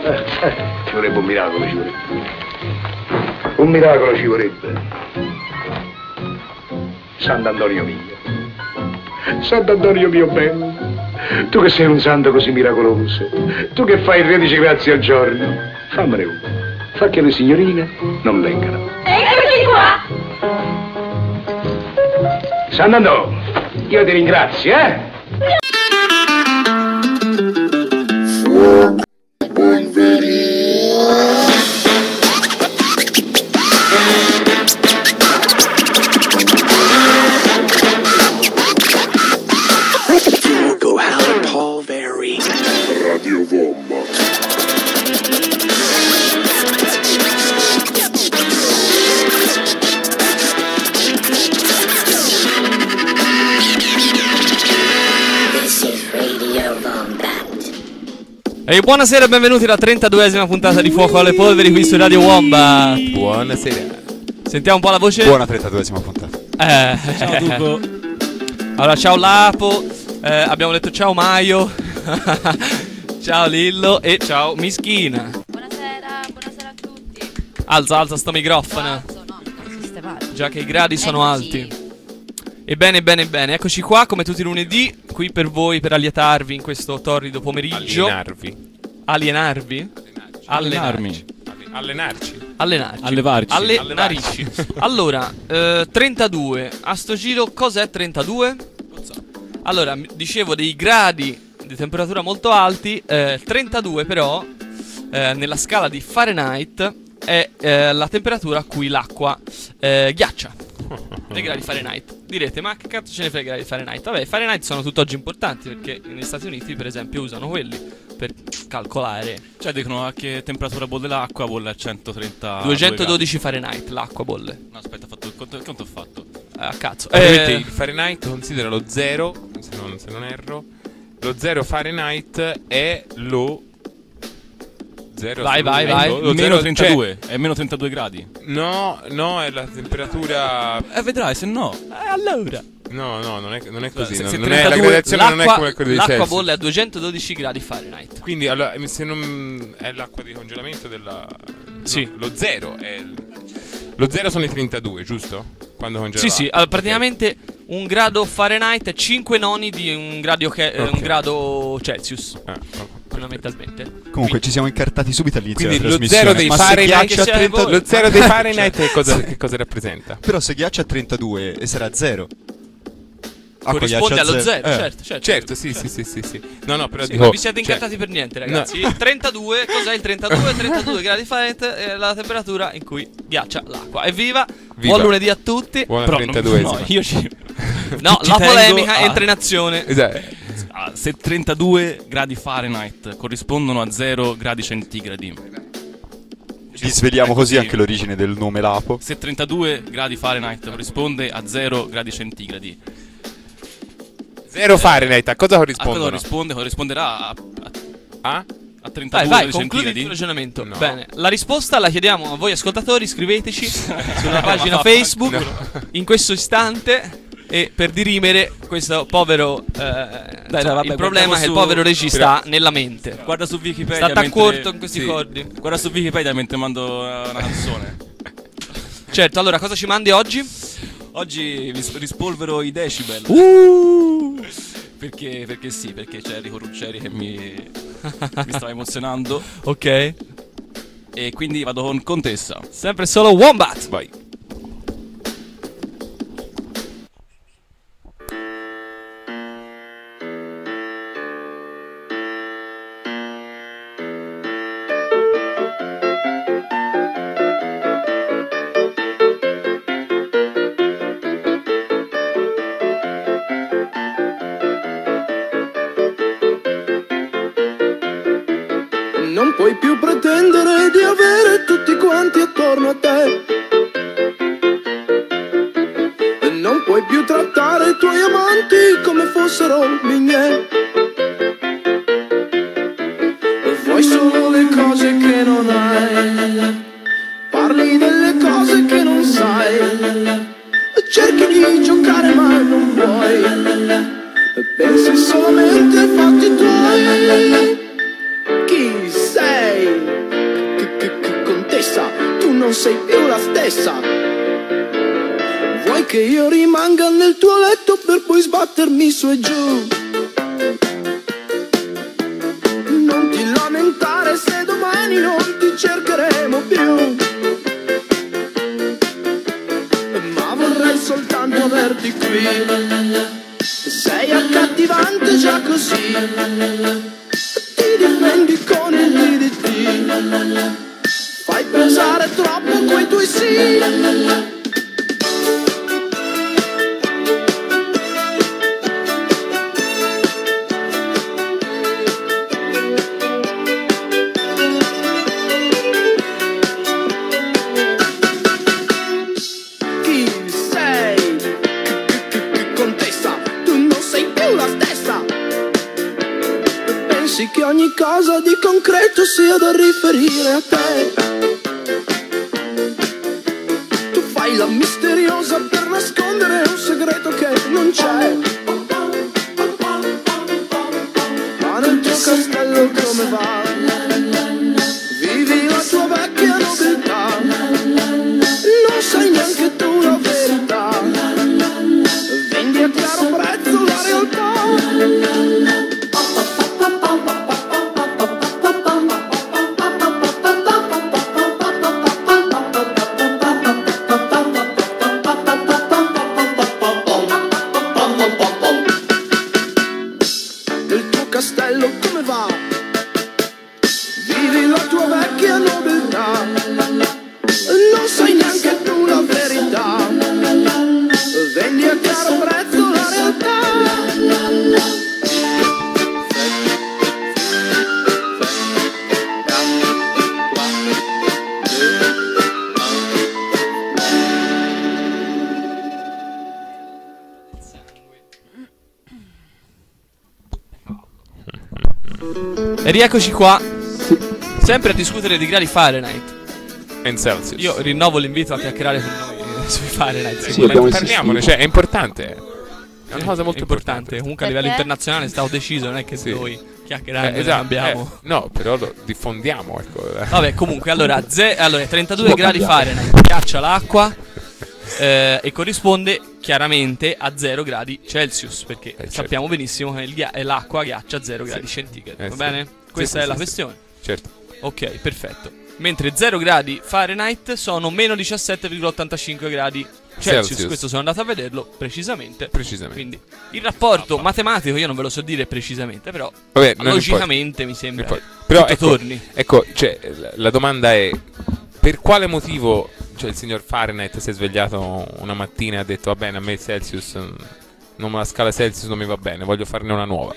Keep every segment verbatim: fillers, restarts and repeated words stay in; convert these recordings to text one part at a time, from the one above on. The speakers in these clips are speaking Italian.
Eh, eh, ci vorrebbe un miracolo, ci vorrebbe. Un miracolo ci vorrebbe. Sant'Antonio mio. Sant'Antonio mio bello. Tu che sei un santo così miracoloso. Tu che fai tredici grazie al giorno. Fammene uno. Fa che le signorine non leggano. Eccoci qua! Sant'Antonio, io ti ringrazio, eh? Radio Wombat. E buonasera e benvenuti alla trentaduesima puntata di Fuoco alle Polveri qui su Radio Wombat. Buonasera. Sentiamo un po' la voce. Buona trentaduesima puntata. Eh, ciao Duco. Allora, ciao Lapo, eh, abbiamo detto ciao Maio. Ciao Lillo e ciao Mischina. Buonasera, buonasera a tutti. Alza, alza sto microfono. Alzo, no, non sistemato. Già che i gradi sono Eccoci. alti. Ebbene, bene, bene, eccoci qua come tutti i lunedì, qui per voi, per allietarvi in questo torrido pomeriggio. Alienarvi. Alienarvi? Allenarmi. Allenarci. Allenarci. Allevarci. Allenarci. Allora, eh, trentadue. A sto giro cos'è trentadue? Allora, m- dicevo dei gradi di temperatura molto alti. eh, trentadue però, eh, nella scala di Fahrenheit, è eh, la temperatura a cui l'acqua eh, ghiaccia. Nei gradi Fahrenheit. Direte, ma che cazzo ce ne frega di Fahrenheit? Vabbè, i Fahrenheit sono tutt'oggi importanti perché negli Stati Uniti, per esempio, usano quelli per calcolare. Cioè dicono a che temperatura bolle l'acqua, bolle a centotrenta duecentododici Fahrenheit, l'acqua bolle. No, aspetta, ho fatto il conto, quanto ho fatto? Eh, a cazzo. Ovviamente Eh, il Fahrenheit considera lo zero, se non, se non erro. Lo zero Fahrenheit è lo zero Vai, vai, assoluto. vai. Lo Meno zero- trentadue, è meno trentadue gradi. cioè, no, no, è la temperatura. Eh, vedrai, se no. eh, allora. No, no, non è, non è così. Se- non, se non è, la trentadue gradazione non è l'acqua- come quella di L'acqua Celsius. bolle a duecentododici gradi Fahrenheit. Quindi allora, se non è l'acqua di congelamento della. Sì. No, lo zero è. il- Lo zero sono i trentadue, giusto? Quando congela. Sì, sì, l'acqua. allora, praticamente un grado Fahrenheit è cinque noni di un grado, che- eh, Ok. un grado Celsius, Ok. Ah, ok. fondamentalmente. Comunque ci siamo incartati subito all'inizio Quindi della lo trasmissione. zero dei Ma se Fahrenheit, ghiaccia a Che trenta- siete lo zero dei Cioè- Fahrenheit che cosa, che cosa rappresenta? Però se ghiaccia a trentadue e sarà zero. Acqua Corrisponde ghiaccia a allo zero, Eh. certo, certo. Certo, sì, sì, sì, sì, sì. No, no, però Sì, dico, non vi siete cioè, incartati per niente, ragazzi. Il trentadue, cos'è il trentadue? trentadue gradi Fahrenheit è la temperatura in cui ghiaccia l'acqua. Evviva! Viva. Buon lunedì a tutti. Buona Però non- trentaduesima. no, io ci No, ci la tengo polemica a- entra in azione. Esatto. a- se trentadue gradi Fahrenheit corrispondono a zero gradi centigradi. Vi sveliamo È così così. anche l'origine del nome Lapo. Se trentadue gradi Fahrenheit corrisponde a zero gradi centigradi. Zero Fahrenheit, a cosa A cosa corrispondono? corrisponde? Corrisponderà a, a, Ah? a trentadue Vai, vai, gradi concludi il centigradi. tuo ragionamento. No. Bene, la risposta la chiediamo a voi ascoltatori, scriveteci sulla pagina ma- Facebook no. in questo istante. E per dirimere questo povero eh, insomma, vabbè, il problema guardiamo che il su- povero regista ha nella mente. Guarda su Wikipedia. Sta mentre- d'accordo in questi sì. cordi. Guarda su Wikipedia mentre mando uh, una canzone. Certo, allora cosa ci mandi oggi? Oggi ris- rispolvero i decibel. Uh! Perché, perché sì, perché c'è Enrico Ruggeri che mi, mi stava emozionando. Ok. E quindi vado con Contessa. Sempre solo Wombat. Vai. Non puoi più pretendere di avere tutti quanti attorno a te. E non puoi più trattare i tuoi amanti come fossero miei. Vuoi solo le cose che non hai. Parli delle cose che non sai. Cerchi di giocare ma non vuoi. E pensi solamente ai fatti tuoi. Chi sei? non sei più la stessa. Vuoi che io rimanga nel tuo letto per poi sbattermi su e giù? Non ti lamentare se domani non ti cercheremo più, ma vorrei soltanto averti qui. Sei accattivante già così, ti difendi con il D D T, fai pensare troppo coi tuoi sì. Che ogni cosa di concreto sia da riferire a te. Tu fai la misteriosa per nascondere un segreto che non c'è. Ma nel tuo castello come va? Vivi la tua vecchia nobiltà, non sai neanche tu la verità, vendi a caro prezzo la realtà. Castello come va? Vivi la tua vecchia nobiltà, non sai neanche tu la verità, vendi a caro prezzo la realtà. E rieccoci qua, sempre a discutere di gradi Fahrenheit. And Celsius. Io rinnovo l'invito a chiacchierare con noi sui Fahrenheit. Sì, abbiamo parliamone, insistito. cioè è importante. È una cosa molto È importante. Comunque a Perché? livello internazionale è stato deciso, non è che Sì. noi chiacchierare Eh, ne esatto, abbiamo. eh, no, però lo diffondiamo, ecco. Vabbè, comunque, allora, ze- allora trentadue gradi Fahrenheit ghiaccia l'acqua eh, e corrisponde chiaramente a zero gradi Celsius, perché certo. sappiamo benissimo che il ghi- eh, l'acqua ghiaccia a zero gradi centigradi, Eh, va sì. bene? Sì, Questa sì, è la sì, questione. sì. Certo. Ok, perfetto. Mentre zero gradi Fahrenheit sono meno diciassette virgola ottantacinque gradi Celsius. Celsius. Questo sono andato a vederlo precisamente. Precisamente. Quindi il rapporto matematico io non ve lo so dire precisamente, però Vabbè, non logicamente mi sembra importa. Però tutto ecco, torni. ecco, cioè, la- la domanda è: per quale motivo, cioè, il signor Fahrenheit si è svegliato una mattina e ha detto va bene, a me il Celsius, mm, non, la scala Celsius non mi va bene, voglio farne una nuova?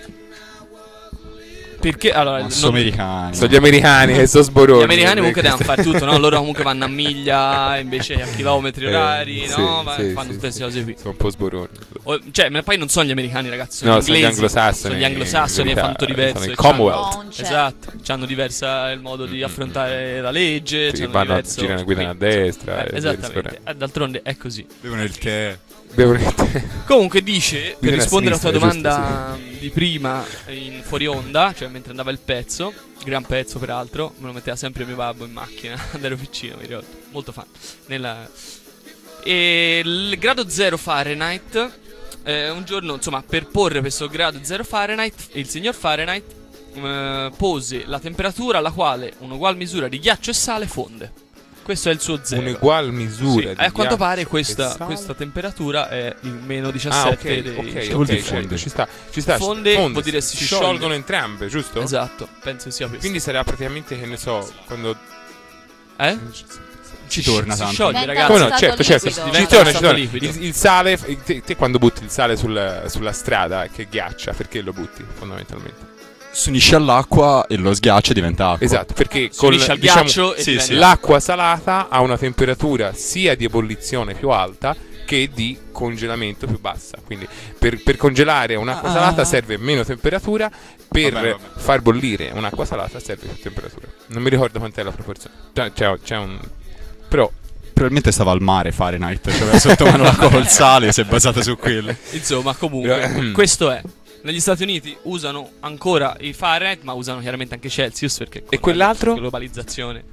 Perché allora Ma sono non- americani. Sono gli americani che sono sboroni. Gli americani comunque Questo- devono fare tutto, no? Loro comunque vanno a miglia invece a chilometri Eh, orari, sì, no? Va- sì, fanno sì, tutte queste sì. cose qui. Sono un po' sboroni. O- cioè, ma poi non sono gli americani, ragazzi, sono No, gli sono gli inglesi. anglosassoni, Sono gli anglosassoni, in fanno verità, tutto diverso. sono il e c'hanno- Commonwealth. Non c'è. Esatto, hanno diversa il modo di affrontare la legge. Sì, c'hanno vanno a diverso- girare, guidano a quindi, destra, eh, e via esattamente. discorrendo. Eh, D'altronde è così. Bevono il tè. Bevono- Comunque dice, per Viene a rispondere alla tua sinistra, domanda di prima in fuori onda, cioè mentre andava il pezzo, gran pezzo peraltro, me lo metteva sempre mio babbo in macchina quando ero piccino, mi ricordo, molto fan. Nella... E il grado zero Fahrenheit, eh, un giorno, insomma, per porre questo grado zero Fahrenheit, il signor Fahrenheit eh, pose la temperatura alla quale un'ugual misura di ghiaccio e sale fonde. Questo è il suo zero. Un'ugual misura. Sì, di e a quanto ghiaccio pare e questa, sale. questa temperatura è il meno Ah, diciassette ok, dei ok, cioè, ok, dire certo, fonde. ci sta, ci sta. Fonde vuol dire si si scioglie. sciolgono entrambe, giusto? Esatto, penso sia questo. Quindi sarà praticamente, che ne so, quando Eh? Ci torna si tanto. scioglie, Diventa ragazzi. come no, stato certo, certo, liquido. ci Diventa torna, ci stato torna. liquido. Il, il sale, te, te quando butti il sale sul- sulla strada che ghiaccia, perché lo butti fondamentalmente? Si unisce all'acqua e lo sghiaccio diventa acqua. Esatto, perché Si con unisce al diciamo, ghiaccio e sì, diventa- sì. l'acqua salata ha una temperatura sia di ebollizione più alta che di congelamento più bassa. Quindi per, per congelare un'acqua Ah. salata serve meno temperatura, per Vabbè, vabbè. far bollire un'acqua salata serve più temperatura. Non mi ricordo quant'è la proporzione. C'è, c'è- c'è un... Però Probabilmente stava al mare Fahrenheit, cioè aveva sotto mano l'acqua col sale, si è basata su quello. Insomma, comunque, Però- questo è. Negli Stati Uniti usano ancora i Fahrenheit, ma usano chiaramente anche Celsius perché con E quell'altro? la globalizzazione.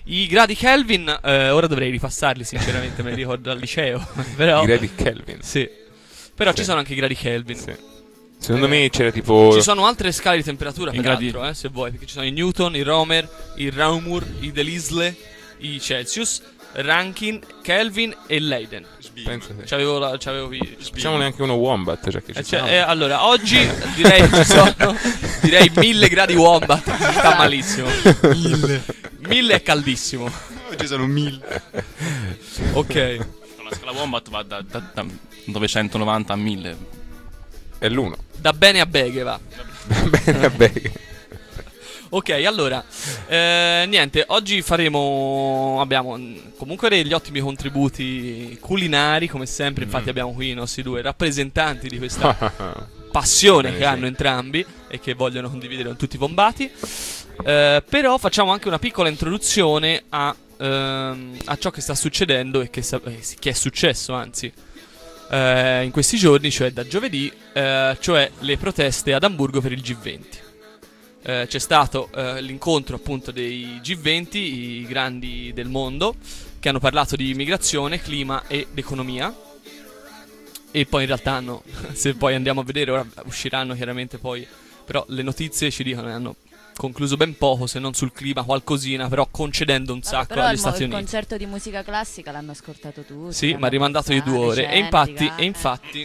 I gradi Kelvin, eh, ora dovrei ripassarli sinceramente, me li ricordo al liceo. Però, I gradi Kelvin. sì. Però Sì. ci sono anche i gradi Kelvin. Sì. Secondo me c'era tipo... Ci sono altre scale di temperatura, I peraltro, gradi- eh, se vuoi, perché ci sono i Newton, i Romer, i Raumur, i Delisle, i Celsius, Rankin, Kelvin e Leiden. Penso sì. C'avevo la, c'avevo i- Facciamone anche uno Wombat, cioè che ci Eh, cioè, siamo. eh, allora, oggi direi ci sono direi mille gradi Wombat, sta malissimo. Mille. Mille è caldissimo. Oggi sono mille. Ok. La scala Wombat va da, da, da novecentonovanta a mille. È l'uno. Da bene a beghe va. Bene, vabbè. Ok, allora, eh, niente, oggi faremo, abbiamo mm, comunque degli ottimi contributi culinari, come sempre, infatti abbiamo qui i nostri due rappresentanti di questa passione Bene, che sì. hanno entrambi e che vogliono condividere con tutti i bombati. Eh, però facciamo anche una piccola introduzione a, ehm, a ciò che sta succedendo e che, sa- eh, sì, che è successo, anzi, eh, in questi giorni, cioè da giovedì, eh, cioè le proteste ad Amburgo per il G venti. Eh, c'è stato eh, l'incontro appunto dei G venti, i grandi del mondo, che hanno parlato di immigrazione, clima ed economia. E poi in realtà hanno, se poi andiamo a vedere, ora usciranno chiaramente poi, però le notizie ci dicono che hanno concluso ben poco, se non sul clima qualcosina, però concedendo un Vabbè, sacco però agli il, mo- Stati il Uniti. concerto di musica classica l'hanno ascoltato tutti. Sì, l'hanno ma è rimandato di due pensato, ore. E recenti, infatti, ca- e infatti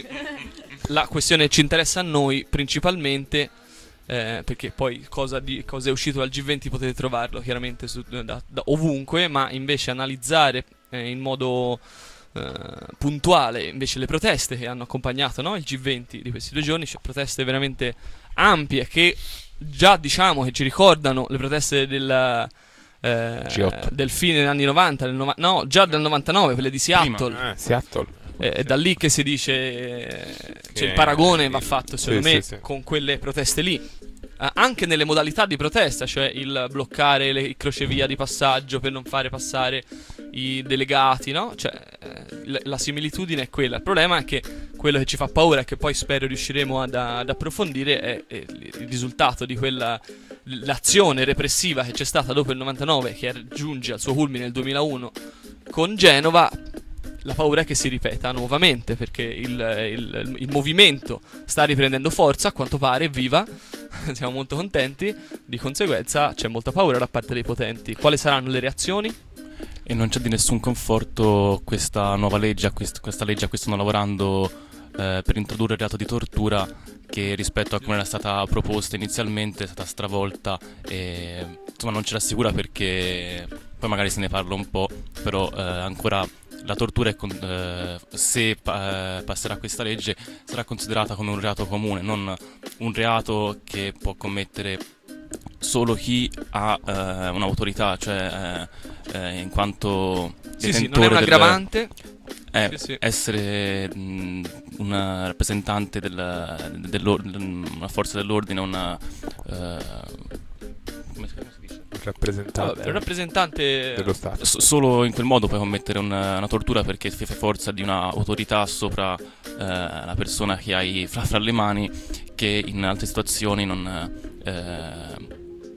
la questione che ci interessa a noi principalmente, eh, perché poi cosa, di, cosa è uscito dal G venti potete trovarlo chiaramente su- da, da ovunque, ma invece analizzare eh, in modo eh, puntuale invece le proteste che hanno accompagnato, no, il G venti di questi due giorni, cioè proteste veramente ampie che già diciamo che ci ricordano le proteste del, eh, G otto. del fine degli anni novanta, del nova- no, già del novantanove, quelle di Seattle. Ah, Seattle. Eh, È da lì che si dice, eh, cioè Che- il paragone va fatto secondo sì, me sì, sì. con quelle proteste lì. Eh, anche nelle modalità di protesta, cioè il bloccare le crocevia di passaggio per non fare passare i delegati, no? Cioè eh, la, la similitudine è quella. Il problema è che quello che ci fa paura e che poi spero riusciremo ad, ad approfondire è, è il il risultato di quella l'azione repressiva che c'è stata dopo il novantanove, che raggiunge al suo culmine nel duemilauno con Genova. La paura è che si ripeta nuovamente, perché il, il- il movimento sta riprendendo forza, a quanto pare, evviva, siamo molto contenti, di conseguenza c'è molta paura da parte dei potenti. Quali saranno le reazioni? E non c'è di nessun conforto questa nuova legge, a quest- questa legge a cui stanno lavorando eh, per introdurre il reato di tortura, che rispetto a come era stata proposta inizialmente è stata stravolta e insomma non ci rassicura, perché poi magari se ne parla un po', però eh, ancora la tortura è con- eh, se pa- eh, passerà questa legge sarà considerata come un reato comune, non un reato che può commettere solo chi ha eh, un'autorità, cioè eh, eh, in quanto Sì, sì, non è detentore un del- aggravante. eh, Sì, sì. essere mh, una rappresentante del, dell'or- una forza dell'ordine, una eh, come si come si dice? Il rappresentante Vabbè, un rappresentante dello Stato. S- solo in quel modo puoi commettere una, una tortura, perché ti fai forza di un'autorità sopra eh, la persona che hai fra, fra le mani, che in altre situazioni non, eh,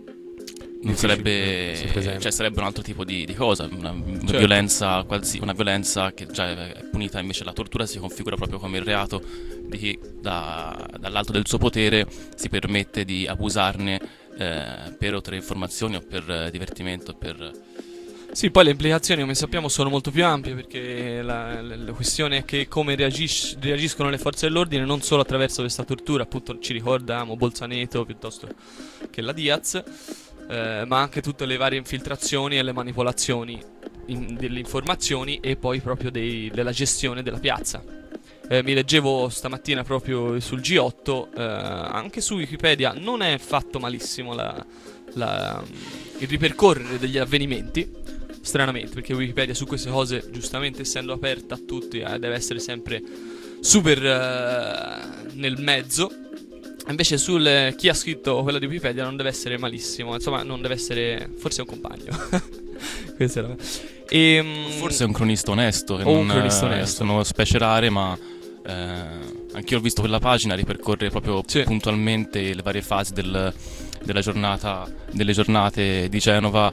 non Difficile, sarebbe, si presenta. cioè sarebbe un altro tipo di, di cosa, una, una Certo. violenza qualsi- una violenza che già è è punita. Invece la tortura si configura proprio come il reato di chi da- dall'alto del suo potere si permette di abusarne eh, per ottenere informazioni o per eh, divertimento, per Sì, poi le implicazioni, come sappiamo, sono molto più ampie, perché la, la- la questione è che come reagisc- reagiscono le forze dell'ordine non solo attraverso questa tortura, appunto ci ricordiamo Bolzaneto piuttosto che la Diaz, eh, ma anche tutte le varie infiltrazioni e le manipolazioni in- delle informazioni e poi proprio dei- della gestione della piazza. Eh, mi leggevo stamattina proprio sul G otto, eh, anche su Wikipedia non è fatto malissimo la- la- il ripercorrere degli avvenimenti, stranamente, perché Wikipedia su queste cose, giustamente essendo aperta a tutti, eh, deve essere sempre super eh, nel mezzo. Invece sul eh, chi ha scritto quella di Wikipedia non deve essere malissimo, insomma non deve essere, forse è un compagno. Questa è la... E, forse è un cronista onesto, che O un non cronista eh, onesto. sono specie rare, ma eh, anch'io ho visto quella pagina ripercorrere proprio Sì. puntualmente le varie fasi del- della giornata, delle giornate di Genova,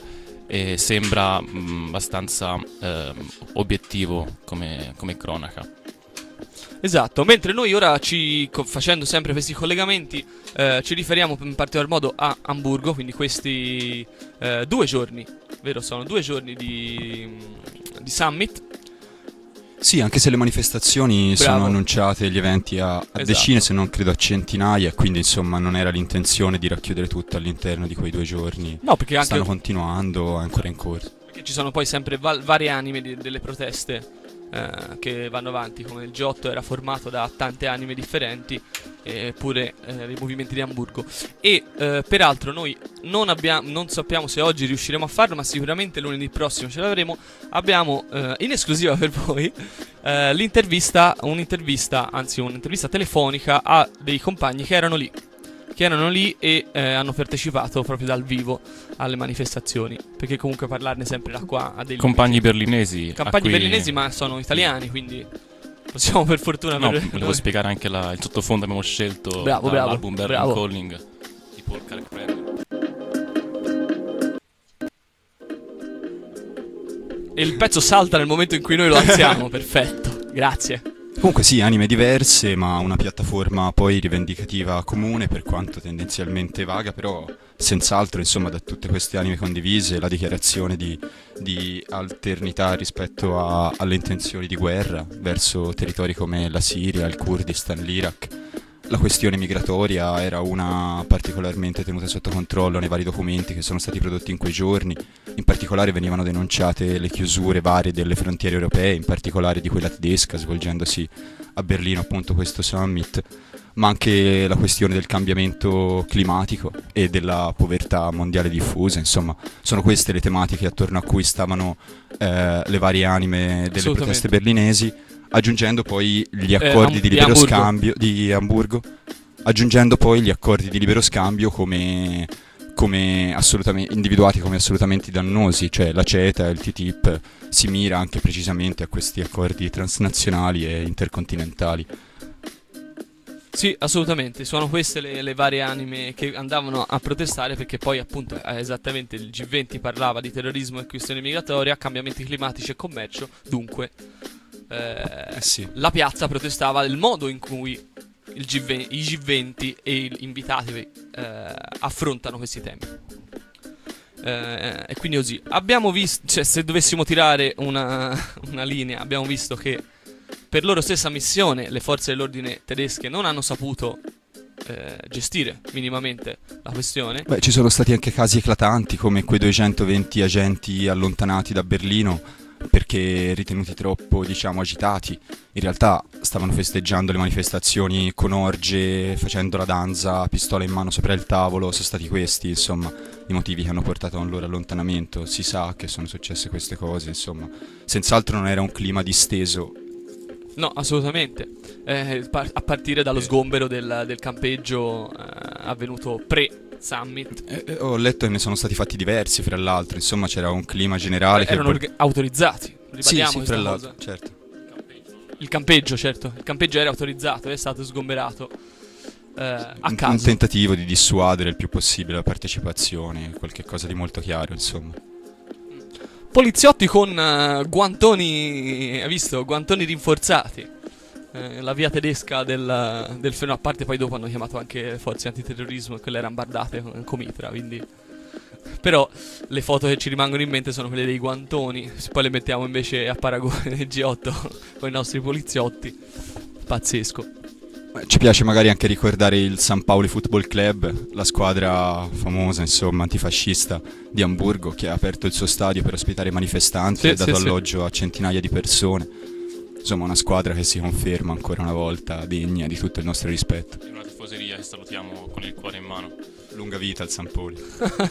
e sembra mh, abbastanza eh, obiettivo come, come cronaca. Esatto, mentre noi ora ci, co- facendo sempre questi collegamenti, eh, ci riferiamo in particolar modo a Amburgo, quindi questi eh, due giorni, vero? Sono due giorni di, di summit. Sì, anche se le manifestazioni Bravo. sono annunciate, gli eventi a, a Esatto. decine, se non credo a centinaia, quindi insomma non era l'intenzione di racchiudere tutto all'interno di quei due giorni. No, perché anche Stanno continuando, è ancora in corso. perché ci sono poi sempre val- varie anime di- delle proteste eh, che vanno avanti, come il G otto era formato da tante anime differenti, eppure eh, i movimenti di Amburgo. E eh, peraltro noi non, abbiamo, non sappiamo se oggi riusciremo a farlo, ma sicuramente lunedì prossimo ce l'avremo. Abbiamo eh, in esclusiva per voi eh, l'intervista, un'intervista, anzi un'intervista telefonica a dei compagni che erano lì. Che erano lì e eh, hanno partecipato proprio dal vivo alle manifestazioni. Perché comunque parlarne sempre da qua a dei Compagni berlinesi. a Campagni cui- berlinesi, ma sono italiani, quindi possiamo per fortuna No, per- volevo spiegare anche la- il sottofondo abbiamo scelto Bravo, bravo, dall'album Berlin bravo. Calling di Paul Kalkbrenner. E il pezzo salta nel momento in cui noi lo alziamo. Perfetto, grazie. Comunque sì, anime diverse, ma una piattaforma poi rivendicativa comune, per quanto tendenzialmente vaga, però senz'altro, insomma, da tutte queste anime condivise, la dichiarazione di, di alternità rispetto a- alle intenzioni di guerra verso territori come la Siria, il Kurdistan, l'Iraq. La questione migratoria era una particolarmente tenuta sotto controllo nei vari documenti che sono stati prodotti in quei giorni. In particolare venivano denunciate le chiusure varie delle frontiere europee, in particolare di quella tedesca, svolgendosi a Berlino appunto questo summit, ma anche la questione del cambiamento climatico e della povertà mondiale diffusa. Insomma, sono queste le tematiche attorno a cui stavano eh, le varie anime delle proteste berlinesi, aggiungendo poi gli accordi Am- di di libero Amburgo. scambio di Amburgo, aggiungendo poi gli accordi di libero scambio come, come assolutamente individuati come assolutamente dannosi, cioè la CETA e il T T I P si mira anche precisamente a questi accordi transnazionali e intercontinentali. Sì, assolutamente, sono queste le, le varie anime che andavano a protestare, perché poi appunto eh, esattamente il G venti parlava di terrorismo e questione migratoria, cambiamenti climatici e commercio, dunque eh, Eh sì. la piazza protestava del modo in cui il G venti, i G venti e gli invitati eh, affrontano questi temi. Eh, e quindi così abbiamo visto, cioè, se dovessimo tirare una, una linea, abbiamo visto che per loro stessa missione le forze dell'ordine tedesche non hanno saputo eh, gestire minimamente la questione. Beh, ci sono stati anche casi eclatanti come quei duecentoventi agenti allontanati da Berlino perché ritenuti troppo, diciamo, agitati. In realtà stavano festeggiando le manifestazioni con orge, facendo la danza, pistola in mano sopra il tavolo. Sono stati questi, insomma, i motivi che hanno portato a un loro allontanamento. Si sa che sono successe queste cose, insomma. Senz'altro non era un clima disteso. No, assolutamente. Eh, par- a partire dallo sgombero del, del campeggio eh, avvenuto pre-summit. Eh, eh, ho letto che ne sono stati fatti diversi, fra l'altro. Insomma, c'era un clima generale che... Erano vol- orga- autorizzati. Sì, Ribadiamo sì, questa fra cosa. l'altro, certo. Il campeggio, certo. Il campeggio era autorizzato, è stato sgomberato eh, a Un, un caso. tentativo di dissuadere il più possibile la partecipazione, qualche cosa di molto chiaro, insomma. Poliziotti con eh, guantoni, hai visto? Guantoni rinforzati. Eh, la via tedesca del, del fenomeno. A parte poi dopo hanno chiamato anche le forze antiterrorismo e quelle erano bardate con Comitra, quindi... Però le foto che ci rimangono in mente sono quelle dei guantoni. Se poi le mettiamo invece a paragone del G otto con i nostri poliziotti, pazzesco. Eh, Ci piace magari anche ricordare il San Paoli Football Club, la squadra famosa, insomma, antifascista di Amburgo, che ha aperto il suo stadio per ospitare manifestanti Sì, e ha dato sì, sì. alloggio a centinaia di persone. Insomma, una squadra che si conferma ancora una volta degna di tutto il nostro rispetto. È una tifoseria che salutiamo con il cuore in mano. Lunga vita al San Paoli.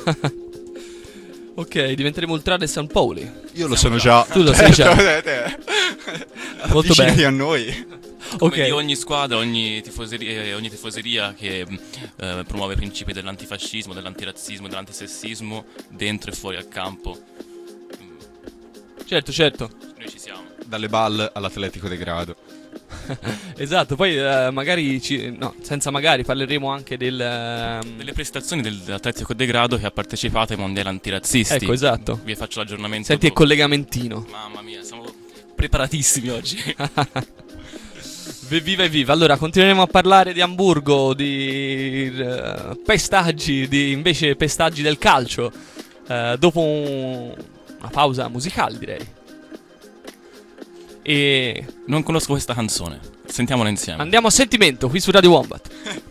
Ok, diventeremo ultra del San Paoli. Io lo sono già. Tu lo sei già. Molto Avvicinati bene. a noi. Come Ok. di ogni squadra, ogni tifoseria, eh, ogni tifoseria che eh, promuove i principi dell'antifascismo, dell'antirazzismo, dell'antisessismo dentro e fuori al campo. Mm, Certo, certo. Noi ci siamo. Dalle balle all'Atletico de Grado. Esatto, poi eh, magari ci, no, senza magari parleremo anche del ehm, Delle prestazioni dell'Atletico De Grado che ha partecipato ai mondiali antirazzisti. Ecco, esatto. Vi faccio l'aggiornamento. Senti, è dopo. collegamentino. Mamma mia, siamo preparatissimi oggi. Viva e viva. Allora, continueremo a parlare di Amburgo, di eh, pestaggi, di invece pestaggi del calcio, eh, dopo un- una pausa musicale, direi. E Non conosco questa canzone. Sentiamola insieme. andiamo a sentimento qui su Radio Wombat.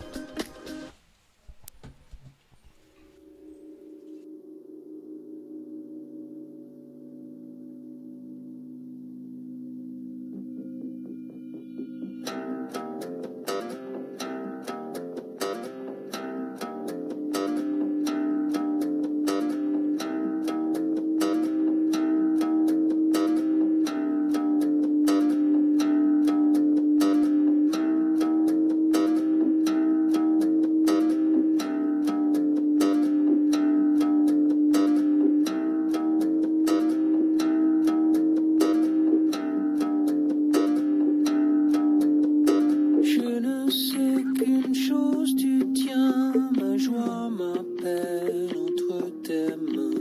Je ne sais qu'une chose, tu tiens ma joie, ma peine entre tes mains.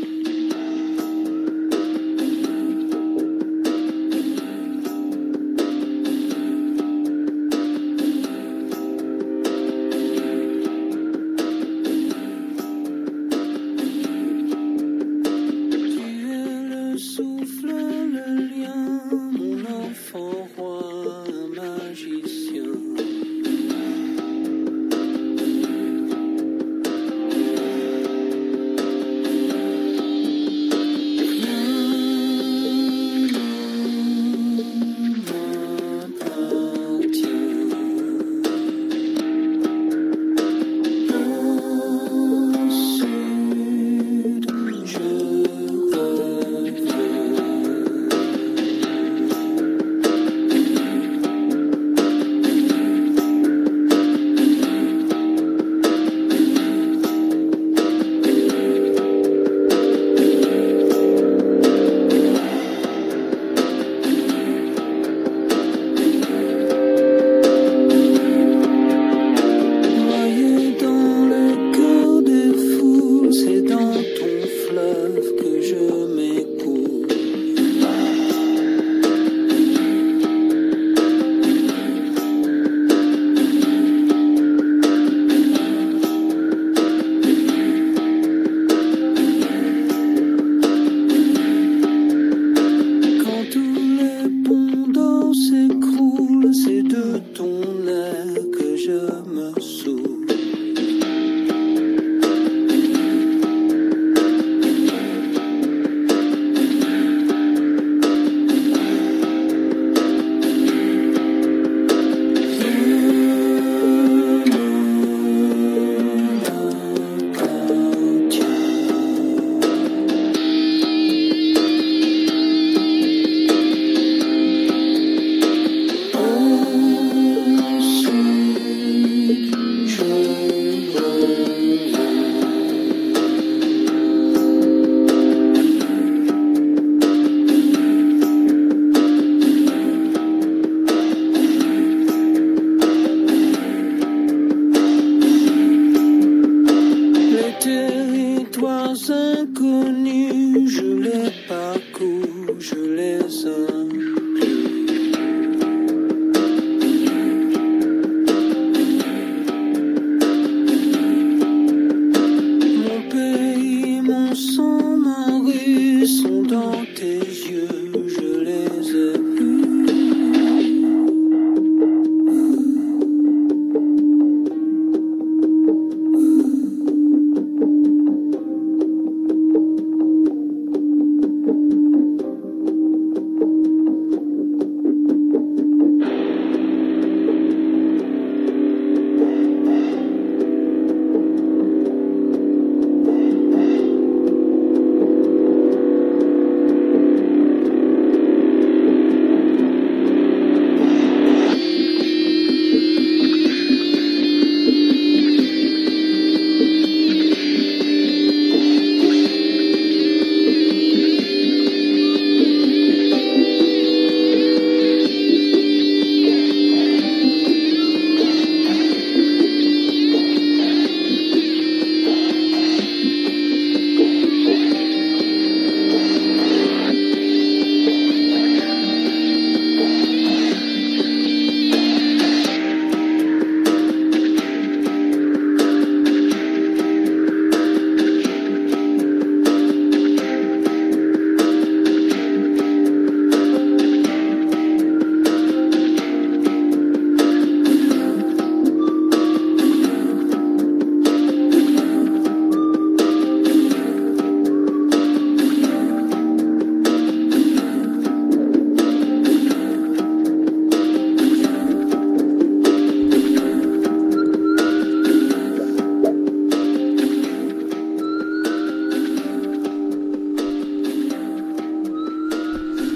Tu es le souffle, le lien, mon enfant roi, un magicien. Noyé dans le cœur des fous, c'est dans ton fleuve que je m'écoule. Quand tous les ponts d'or s'écroulent, c'est de ton air que je me saoule. Les territoires inconnus, je les parcours, je les inclus. Mon pays, mon sang, ma rue sont dans tes yeux, je les ai vus.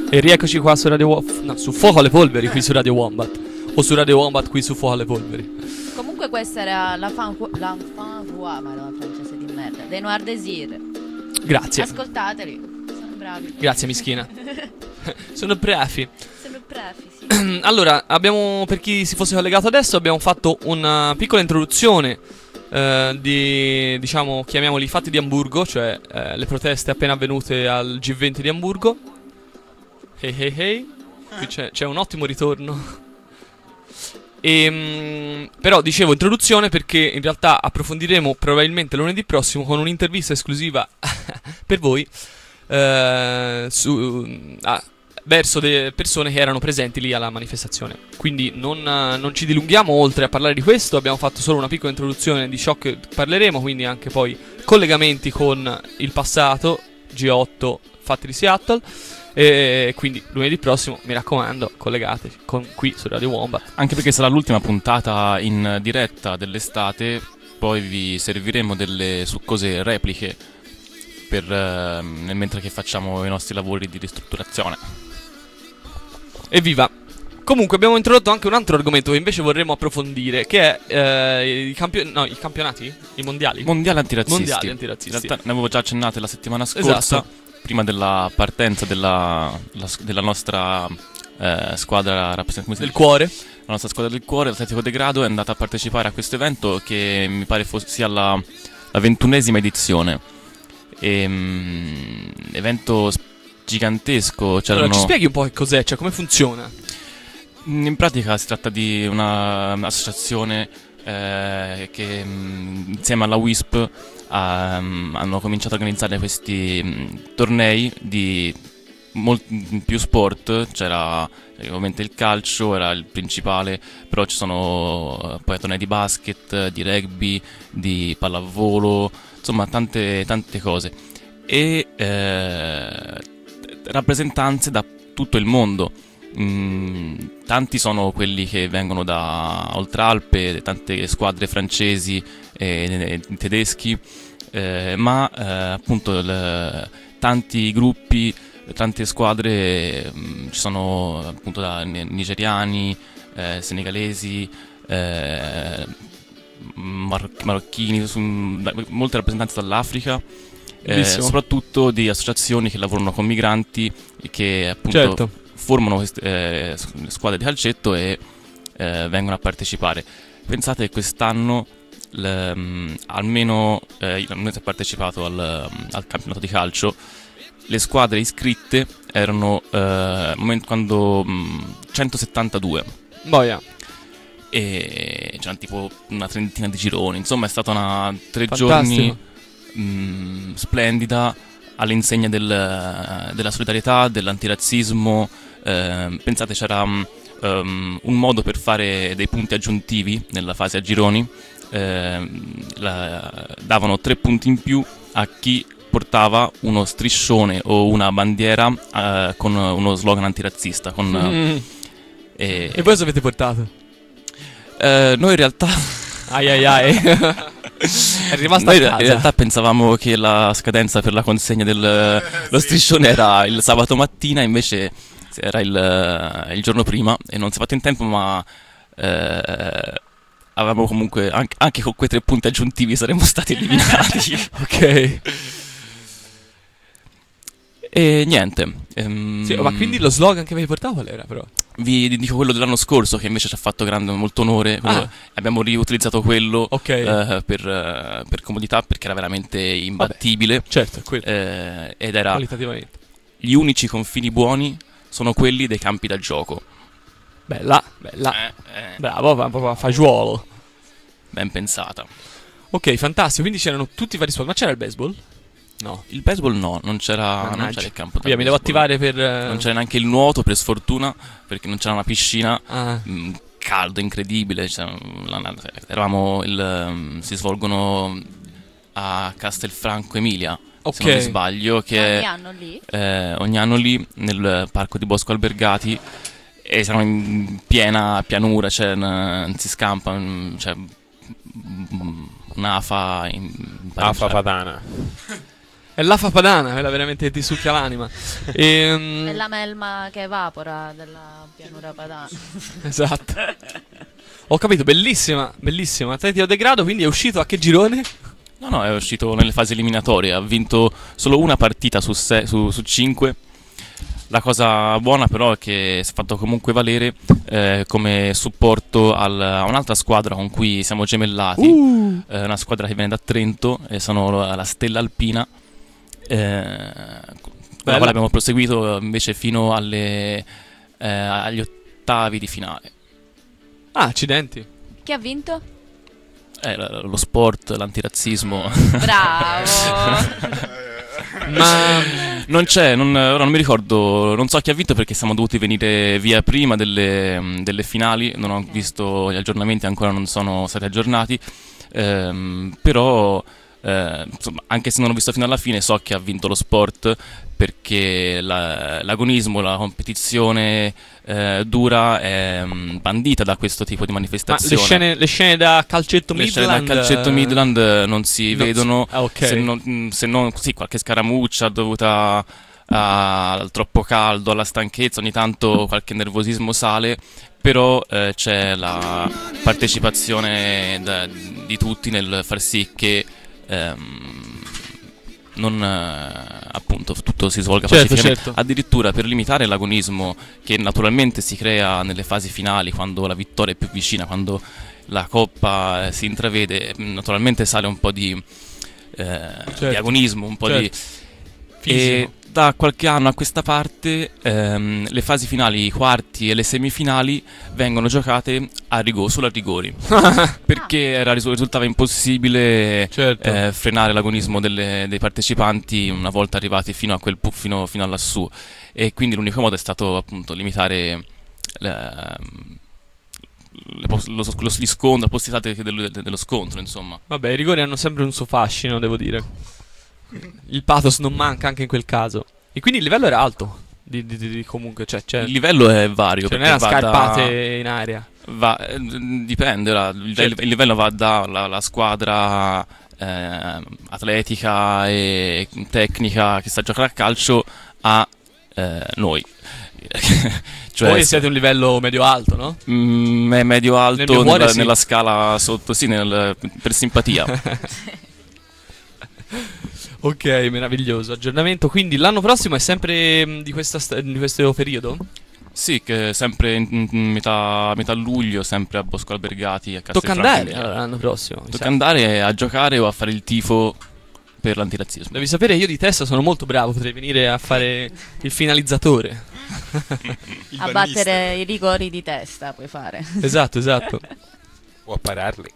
E rieccoci qua su Radio Wombat. No, su Fuoco alle Polveri qui su Radio Wombat. O su Radio Wombat qui su Fuoco alle Polveri. Comunque questa era la fan l'enfant roi, ma no, francese di merda, dei Noir Désir. Grazie. Ascoltateli, sono bravi. Grazie mischina. Sono bravi. Sono bravi, sì. Allora, abbiamo, per chi si fosse collegato adesso, abbiamo fatto una piccola introduzione eh, di, diciamo, chiamiamoli i fatti di Amburgo, cioè eh, le proteste appena avvenute al G venti di Amburgo. Hey hey hey. Qui c'è, c'è un ottimo ritorno. E, mh, però dicevo introduzione perché in realtà approfondiremo probabilmente lunedì prossimo con un'intervista esclusiva per voi eh, su, ah, verso le persone che erano presenti lì alla manifestazione. Quindi non, non ci dilunghiamo oltre a parlare di questo. Abbiamo fatto solo una piccola introduzione di ciò che parleremo, quindi anche poi collegamenti con il passato, G otto, fatti di Seattle. E quindi lunedì prossimo, mi raccomando, collegatevi con qui su Radio Wombat. Anche perché sarà l'ultima puntata in diretta dell'estate. Poi vi serviremo delle succose repliche per, eh, nel mentre che facciamo i nostri lavori di ristrutturazione. Evviva! Comunque abbiamo introdotto anche un altro argomento che invece vorremmo approfondire, che è eh, i, campio- no, i campionati? I mondiali? Mondiali antirazzisti. Mondiali antirazzisti. In realtà ne avevo già accennate la settimana scorsa. Esatto. Prima della partenza della, la, della nostra eh, squadra rappresentante del cuore. La nostra squadra del cuore, l'Atletico De Grado, è andata a partecipare a questo evento che mi pare fosse, sia la, la ventunesima edizione. E, mh, evento gigantesco. C'erano... Allora, ci spieghi un po' che cos'è, cioè come funziona? In pratica si tratta di un'associazione eh, che mh, insieme alla W I S P Um, hanno cominciato a organizzare questi um, tornei di molti più sport. C'era ovviamente il calcio, era il principale, però ci sono uh, poi tornei di basket, di rugby, di pallavolo, insomma tante, tante cose e eh, rappresentanze da tutto il mondo. Mm, tanti sono quelli che vengono da Oltralpe, tante squadre francesi e tedeschi, eh, ma eh, appunto il, tanti gruppi, tante squadre, mh, ci sono appunto da nigeriani, eh, senegalesi, eh, marocch- marocchini, su, da, molte rappresentanze dall'Africa. Eh, soprattutto di associazioni che lavorano con migranti e che appunto certo. formano queste eh, squadre di calcetto e eh, vengono a partecipare. Pensate che quest'anno l, um, almeno eh, noi si è partecipato al, um, al campionato di calcio. Le squadre iscritte erano eh, moment- quando um, centosettantadue. Boia. E c'erano tipo una trentina di gironi. Insomma è stata una tre Fantastico. giorni mh, splendida, all'insegna del, della solidarietà, dell'antirazzismo. Eh, pensate c'era um, un modo per fare dei punti aggiuntivi nella fase a gironi. Eh, la, davano tre punti in più a chi portava uno striscione o una bandiera eh, con uno slogan antirazzista con, mm. e, e voi cosa avete portato? Eh, noi in realtà ai ai ai è rimasta noi a casa. In realtà pensavamo che la scadenza per la consegna del lo striscione era il sabato mattina, invece era il, il giorno prima e non si è fatto in tempo, ma eh, avevamo comunque anche, anche con quei tre punti aggiuntivi saremmo stati eliminati. Ok. E niente. Ehm, Sì, ma quindi lo slogan che avevi portato qual era però? Vi dico quello dell'anno scorso, che invece ci ha fatto grande, molto onore. Ah. Abbiamo riutilizzato quello Ok. eh, per, eh, per comodità, perché era veramente imbattibile. Vabbè, certo, è quello. Eh, ed era Qualitativamente. gli unici confini buoni sono quelli dei campi da gioco. Bella, bella. Eh, eh, Bravo, va- proprio a fagiolo. ben pensata. Ok, fantastico. Quindi c'erano tutti i vari sport. Ma c'era il baseball? No. Il baseball no, non c'era, non Mannaggia. c'era il campo da Via, mi devo baseball. attivare per... eh, Non c'era neanche il nuoto, per sfortuna, perché non c'era una piscina. Ah. Mm, caldo, incredibile. Cioè, la- la- eravamo il, um, si svolgono a Castelfranco Emilia, Ok. se non mi sbaglio, che Ogni è anno lì? eh, ogni anno lì nel parco di Bosco Albergati, e siamo in piena pianura, cioè n- non si scampa, mm, cioè mm, un'afa in, in Afa cioè, patana. È l'afa padana, quella veramente che ti succhia l'anima. E, È la melma che evapora della pianura padana. Esatto. Ho capito, bellissima, bellissima. Atletico De Grado, quindi è uscito a che girone? No, no, è uscito nelle fasi eliminatorie, ha vinto solo una partita su, se- su, su cinque. La cosa buona però è che si è fatto comunque valere eh, come supporto al- a un'altra squadra con cui siamo gemellati, Uh. eh, una squadra che viene da Trento, e sono la la Stella Alpina, eh, con la quale abbiamo proseguito invece fino alle, eh, agli ottavi di finale. Ah, accidenti. Chi ha vinto? Eh, l- lo sport, l'antirazzismo. Bravo. Ma Non c'è, non, ora non mi ricordo, non so chi ha vinto perché siamo dovuti venire via prima delle, delle finali, non ho visto gli aggiornamenti, ancora non sono stati aggiornati, ehm, però eh, insomma, anche se non ho visto fino alla fine so che ha vinto lo sport, perché la- l'agonismo, la competizione eh, dura è mm, bandita da questo tipo di Ma manifestazione. le scene, le scene da calcetto Le scene Midland, da calcetto Midland eh, non si non si- vedono, ah, ok. se non, mm, se non sì, qualche scaramuccia dovuta a- al troppo caldo, alla stanchezza, ogni tanto qualche nervosismo sale, però eh, c'è la partecipazione da- di tutti nel far sì che ehm, non eh, appunto tutto si svolga Certo, pacificamente. certo. Addirittura per limitare l'agonismo che naturalmente si crea nelle fasi finali, quando la vittoria è più vicina, quando la coppa eh, si intravede, mh, naturalmente sale un po' di, eh, di agonismo, un po' di Fisico. e da qualche anno a questa parte ehm, le fasi finali, i quarti e le semifinali vengono giocate a rigore, solo a rigori, perché era, risu- risultava impossibile Certo. eh, frenare l'agonismo delle- dei partecipanti una volta arrivati fino a quel pu- fino, fino a lassù, e quindi l'unico modo è stato appunto limitare le- le pos- lo, lo, gli scontri, la possibilità de- dello, dello scontro, insomma. Vabbè, i rigori hanno sempre un suo fascino, devo dire. Il pathos non manca anche in quel caso. E quindi il livello era alto. Di, di- di- di- comunque, cioè, cioè, Il livello è vario, cioè non perché era va da- scarpate in aria. Va, eh, dipende, ora, il, Certo. il livello va dalla la squadra eh, atletica e tecnica che sta a giocare a calcio a eh, noi. Cioè, Voi siete un livello medio-alto, no? mm, è medio Nel alto mio cuore nella, sì. nella scala sotto, sì, nel- per simpatia. Ok, meraviglioso. Aggiornamento. Quindi l'anno prossimo è sempre mh, di, questa sta- di questo periodo? Sì, che sempre in, in metà, metà luglio, sempre a Bosco Albergati, a Tocca Castelfranco andare Emilia. allora, l'anno prossimo. mi Tocca sa. andare a giocare o a fare il tifo per l'antirazzismo. Devi sapere, io di testa sono molto bravo. Potrei venire a fare il finalizzatore. Il A battere i rigori di testa puoi fare. Esatto, esatto. O a pararli.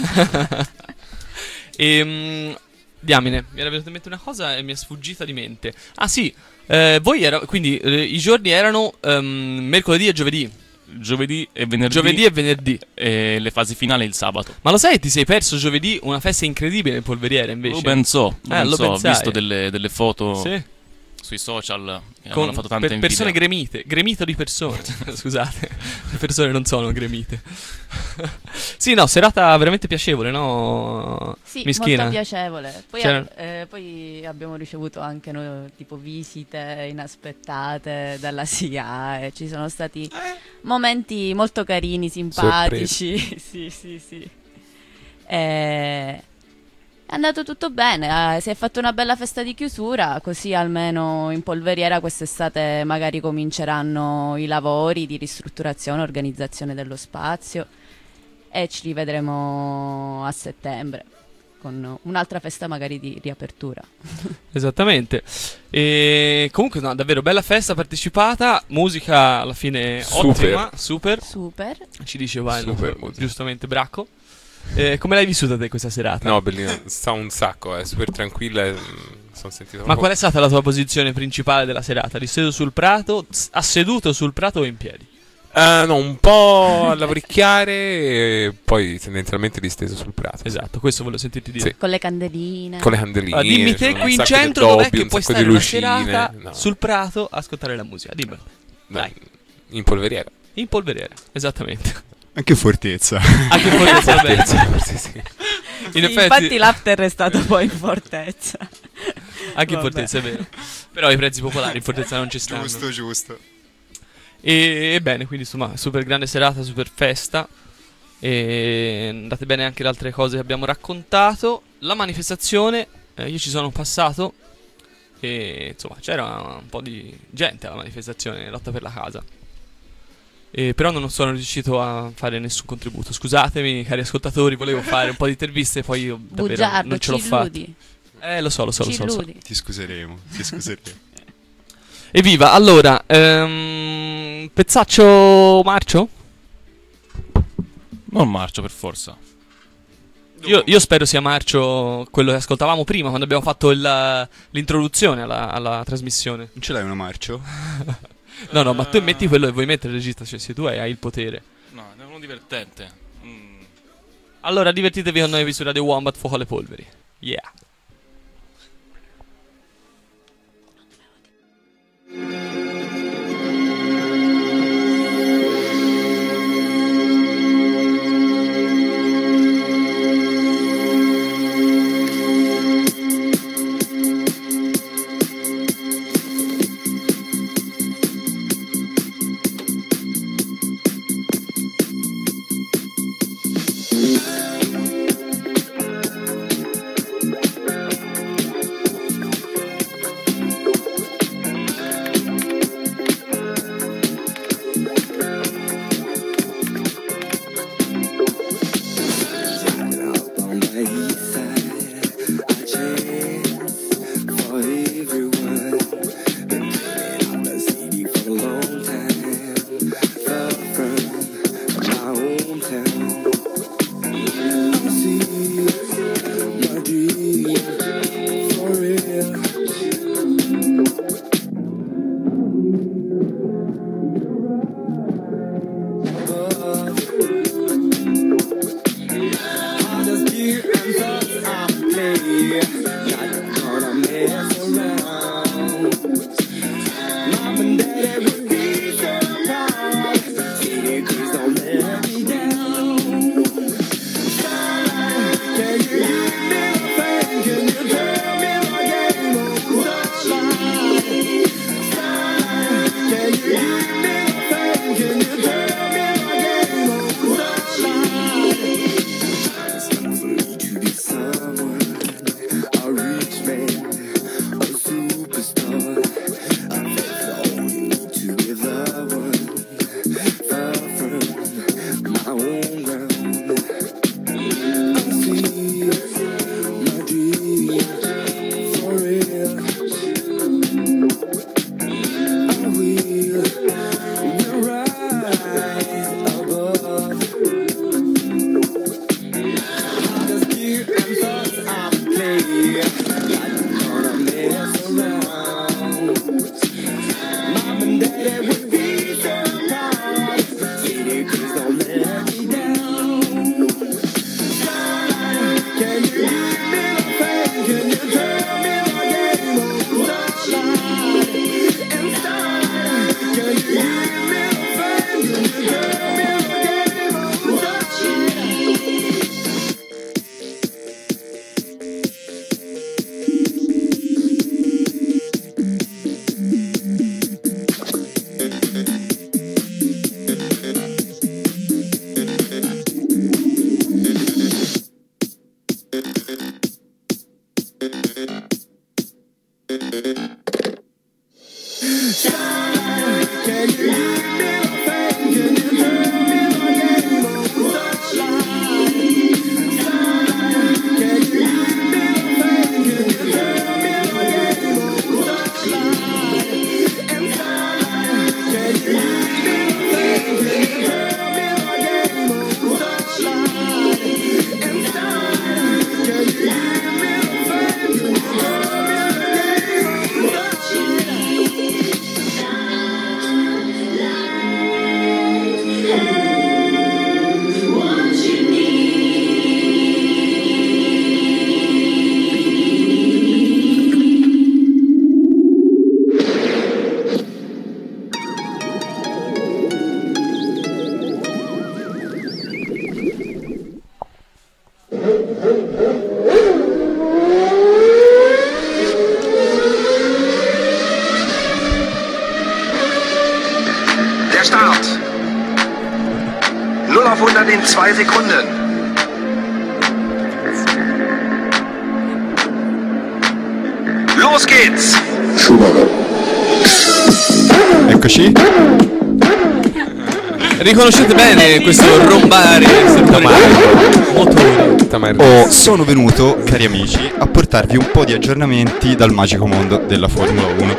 E diamine, mi era venuta in mente una cosa e mi è sfuggita di mente. Ah sì, eh, voi era, quindi eh, i giorni erano ehm, mercoledì e giovedì. Giovedì e venerdì. Giovedì e venerdì. E le fasi finali il sabato. Ma lo sai, ti sei perso giovedì una festa incredibile in Polveriera invece? Lo ben so, lo Eh, ben lo so. Ho pensai. visto delle, delle foto Sì. sui social che Con hanno fatto tante per invidia. persone gremite, gremito di persone. Scusate, le persone non sono gremite. Sì, no, serata veramente piacevole, no? Sì, Mischina. molto piacevole. Poi, C'era- eh, poi abbiamo ricevuto anche noi, tipo visite inaspettate dalla S I A e ci sono stati momenti molto carini, simpatici. Sì, sì, sì. E... È andato tutto bene, eh, si è fatta una bella festa di chiusura, così almeno in Polveriera quest'estate magari cominceranno i lavori di ristrutturazione, organizzazione dello spazio e ci rivedremo a settembre con un'altra festa magari di riapertura. Esattamente. E comunque, no, davvero bella festa partecipata, musica alla fine Super. ottima, super. Super. Ci diceva il- Super musica. giustamente Bracco. Eh, come l'hai vissuta te questa serata? No, bellina, sta un sacco, è super tranquilla. e, mm, Sono sentito. Ma qual è stata la tua posizione principale della serata? Disteso sul prato, s- asseduto sul prato o in piedi? Eh, no, un po' a lavoricchiare e poi tendenzialmente disteso sul prato. Esatto, questo volevo sentirti dire. Sì. Con le candeline. Con le candeline. Allora, dimmi te un qui in sacco di centro dov'è addobbi, che un puoi sacco stare di una lucine. serata No. sul prato a ascoltare la musica. Dimmelo. Dai. In polveriera. In Polveriera, esattamente. Anche Fortezza. Anche in Fortezza, vabbè. Forse sì. In Sì, effetti, infatti l'after è stato poi in fortezza. Anche in Vabbè. Fortezza, è vero. Però i prezzi popolari in Fortezza non ci stanno. Giusto, giusto. E, e bene, quindi insomma, super grande serata, super festa. E andate bene anche le altre cose che abbiamo raccontato. La manifestazione, eh, io ci sono passato. E insomma, c'era un po' di gente alla manifestazione, lotta per la casa. E però non sono riuscito a fare nessun contributo. Scusatemi, cari ascoltatori, volevo fare un po' di interviste, poi io davvero Bugiardo, non ce l'ho ci fatta. illudi. Eh, lo so, lo so, lo Ci so, lo so. illudi. Ti scuseremo, ti scuseremo. Evviva, allora, ehm, pezzaccio marcio? Non marcio per forza. Io, io spero sia marcio quello che ascoltavamo prima, quando abbiamo fatto il- l'introduzione alla, alla trasmissione. Non ce l'hai uno marcio? No, no, ma tu metti quello che vuoi mettere, regista, cioè se tu hai, hai il potere. No, è uno divertente. Mm. Allora, divertitevi con noi su Radio Wombat, Fuoco alle Polveri. Yeah. der Start. null auf hundert in zwei Sekunden. Los geht's! Eccoci. Riconoscete bene questo rombare settore motori? Oh, sono venuto, cari amici, a portarvi un po' di aggiornamenti dal magico mondo della Formula uno.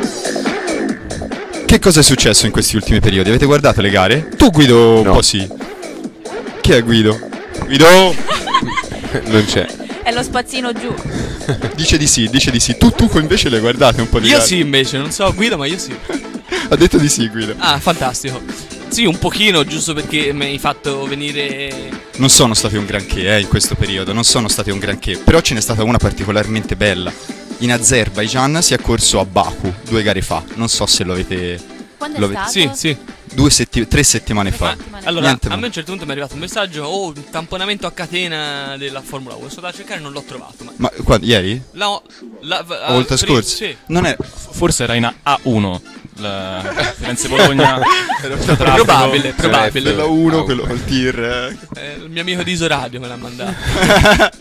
Che cosa è successo in questi ultimi periodi? Avete guardato le gare? Tu Guido, un No. po' sì. Chi è Guido? Guido! Non c'è. È lo spazzino giù. Dice di sì, dice di sì. Tu, tu invece le guardate un po' di Io gare? sì invece, non so Guido, ma io sì. Ha detto di sì Guido. Ah, fantastico. Sì, un pochino, giusto perché mi hai fatto venire... Non sono stati un granché eh, in questo periodo, non sono stati un granché. Però ce n'è stata una particolarmente bella. In Azerbaijan si è corso a Baku due gare fa. Non so se lo avete... Quando è lo stato? avete- Sì, sì. Due setti- tre settimane fa. Allora, Niente a male. me a un certo punto mi è arrivato un messaggio: oh, un tamponamento a catena della Formula uno. Sono andato a cercare e non l'ho trovato. Ma Ma quando, ieri? la, la, la, O volta pri- scorsa? Sì. Non è... Forse era in A uno. La Firenze-Bologna. Probabile, probabile. Della uno, quello col tir. eh. Eh, il mio amico di Isoradio me l'ha mandato.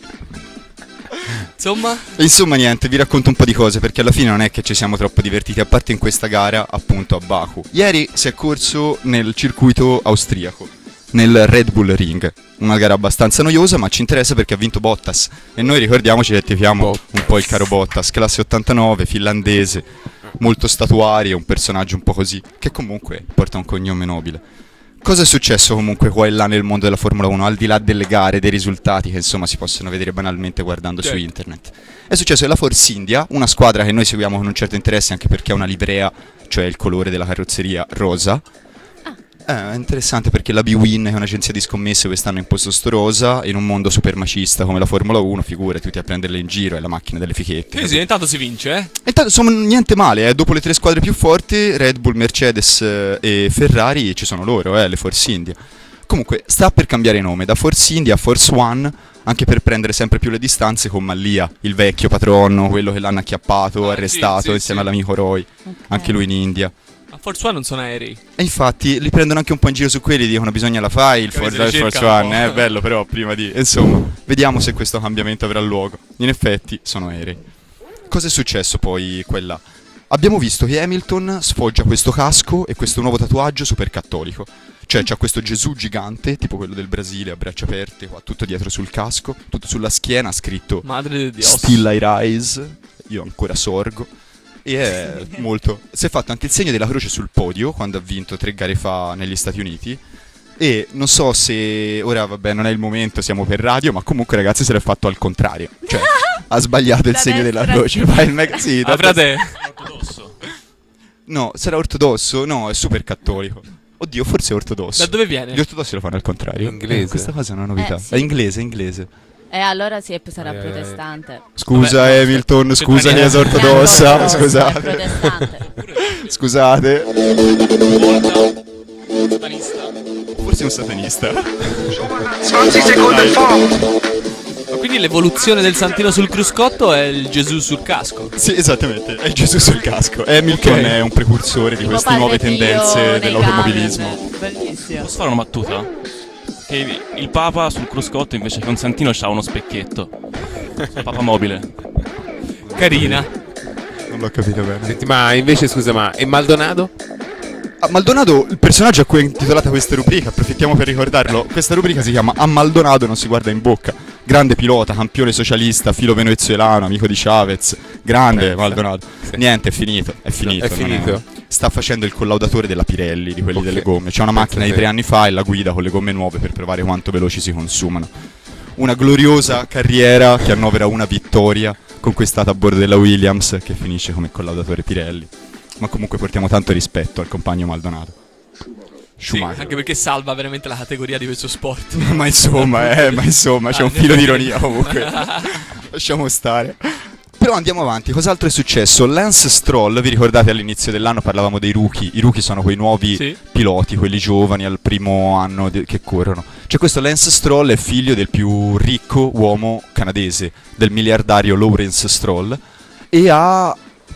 Insomma, E insomma niente, vi racconto un po' di cose perché alla fine non è che ci siamo troppo divertiti, a parte in questa gara appunto a Baku. Ieri si è corso nel circuito austriaco, nel Red Bull Ring. Una gara abbastanza noiosa, ma ci interessa perché ha vinto Bottas. E noi ricordiamoci che tifiamo un po' il caro Bottas, classe ottantanove, finlandese, molto statuario, un personaggio un po' così, che comunque porta un cognome nobile. Cosa è successo comunque qua e là nel mondo della Formula uno, al di là delle gare, dei risultati che insomma si possono vedere banalmente guardando Certo. su internet? È successo che la Force India, una squadra che noi seguiamo con un certo interesse anche perché ha una livrea, cioè il colore della carrozzeria rosa. Eh, è interessante perché la B-Win, che è un'agenzia di scommesse, quest'anno ha imposto sto rosa in un mondo super macista come la Formula uno, figurati, tutti a prenderle in giro, è la macchina delle fichette. sì, sì, intanto si vince, eh. E intanto, insomma, niente male, eh. Dopo le tre squadre più forti, Red Bull, Mercedes eh, e Ferrari, ci sono loro, eh, le Force India. Comunque, sta per cambiare nome, da Force India a Force One, anche per prendere sempre più le distanze con Mallia, il vecchio patrono, quello che l'hanno acchiappato, Ah, arrestato sì, sì, insieme sì. all'amico Roy, anche lui in India. A Force One non sono aerei. E infatti li prendono anche un po' in giro su quelli, dicono bisogna la fai, il Capite, Forza, il ricerca Force un One, po'. è bello però prima di... Insomma, vediamo se questo cambiamento avrà luogo. In effetti sono aerei. Cosa è successo poi quella? Abbiamo visto che Hamilton sfoggia questo casco e questo nuovo tatuaggio super cattolico. Cioè c'ha questo Gesù gigante, tipo quello del Brasile, a braccia aperte, qua tutto dietro sul casco, tutto sulla schiena, scritto Madre di Dio. Still I Rise, io ancora sorgo. E è molto... Si è fatto anche il segno della croce sul podio quando ha vinto tre gare fa negli Stati Uniti. E non so se... Ora vabbè non è il momento, siamo per radio, ma comunque ragazzi se l'è fatto al contrario. Cioè ha sbagliato il Da segno della destra a croce. Vai, il mega... sì, da Ah, frate. Ortodosso. No, sarà ortodosso? No, è super cattolico. Oddio, forse è ortodosso. Da dove viene? Gli ortodossi lo fanno al contrario. Inglese. Eh, questa cosa è una novità. Eh, sì. È inglese, è inglese. E allora sì, sarà Eh, eh, eh. protestante. Scusa Vabbè, no, Hamilton, se- scusa se- Chiesa Grande ortodossa, ortodosso, è scusate. protestante. Scusate. Satanista. Forse è un satanista. zwanzig Sekunden vor. Ma quindi l'evoluzione del santino sul cruscotto è il Gesù sul casco. Sì, esattamente, è Gesù sul casco. Hamilton Ok. è un precursore di Tipo queste Padre nuove Pio tendenze nei dell'automobilismo. camion. Bellissimo. Posso fare una battuta? Che il Papa sul cruscotto invece che un santino c'ha uno specchietto. Papa mobile. Carina. Non l'ho capito bene. Senti, ma invece scusa, ma e Maldonado? Ah, Maldonado, il personaggio a cui è intitolata questa rubrica, approfittiamo per ricordarlo. Questa rubrica si chiama A Maldonado non si guarda in bocca. Grande pilota, campione socialista, filo venezuelano, amico di Chavez. Grande Pensa. Maldonado. Sì. Niente, è finito. È finito. È non finito. Sta facendo il collaudatore della Pirelli, di quelli Ok. delle gomme. C'è una macchina di Pensa tre te. anni fa e la guida con le gomme nuove per provare quanto veloci si consumano. Una gloriosa carriera che annovera una vittoria conquistata a bordo della Williams che finisce come collaudatore Pirelli. Ma comunque portiamo tanto rispetto al compagno Maldonado. Sì, Schumacher. anche perché salva veramente la categoria di questo sport. Ma insomma, eh, ma insomma, c'è Ah, un filo di ironia comunque. Lasciamo stare. Però andiamo avanti, cos'altro è successo? Lance Stroll, vi ricordate all'inizio dell'anno parlavamo dei rookie. I rookie sono quei nuovi Sì. piloti, quelli giovani al primo anno de- che corrono. Cioè questo Lance Stroll è figlio del più ricco uomo canadese, del miliardario Lawrence Stroll, e ha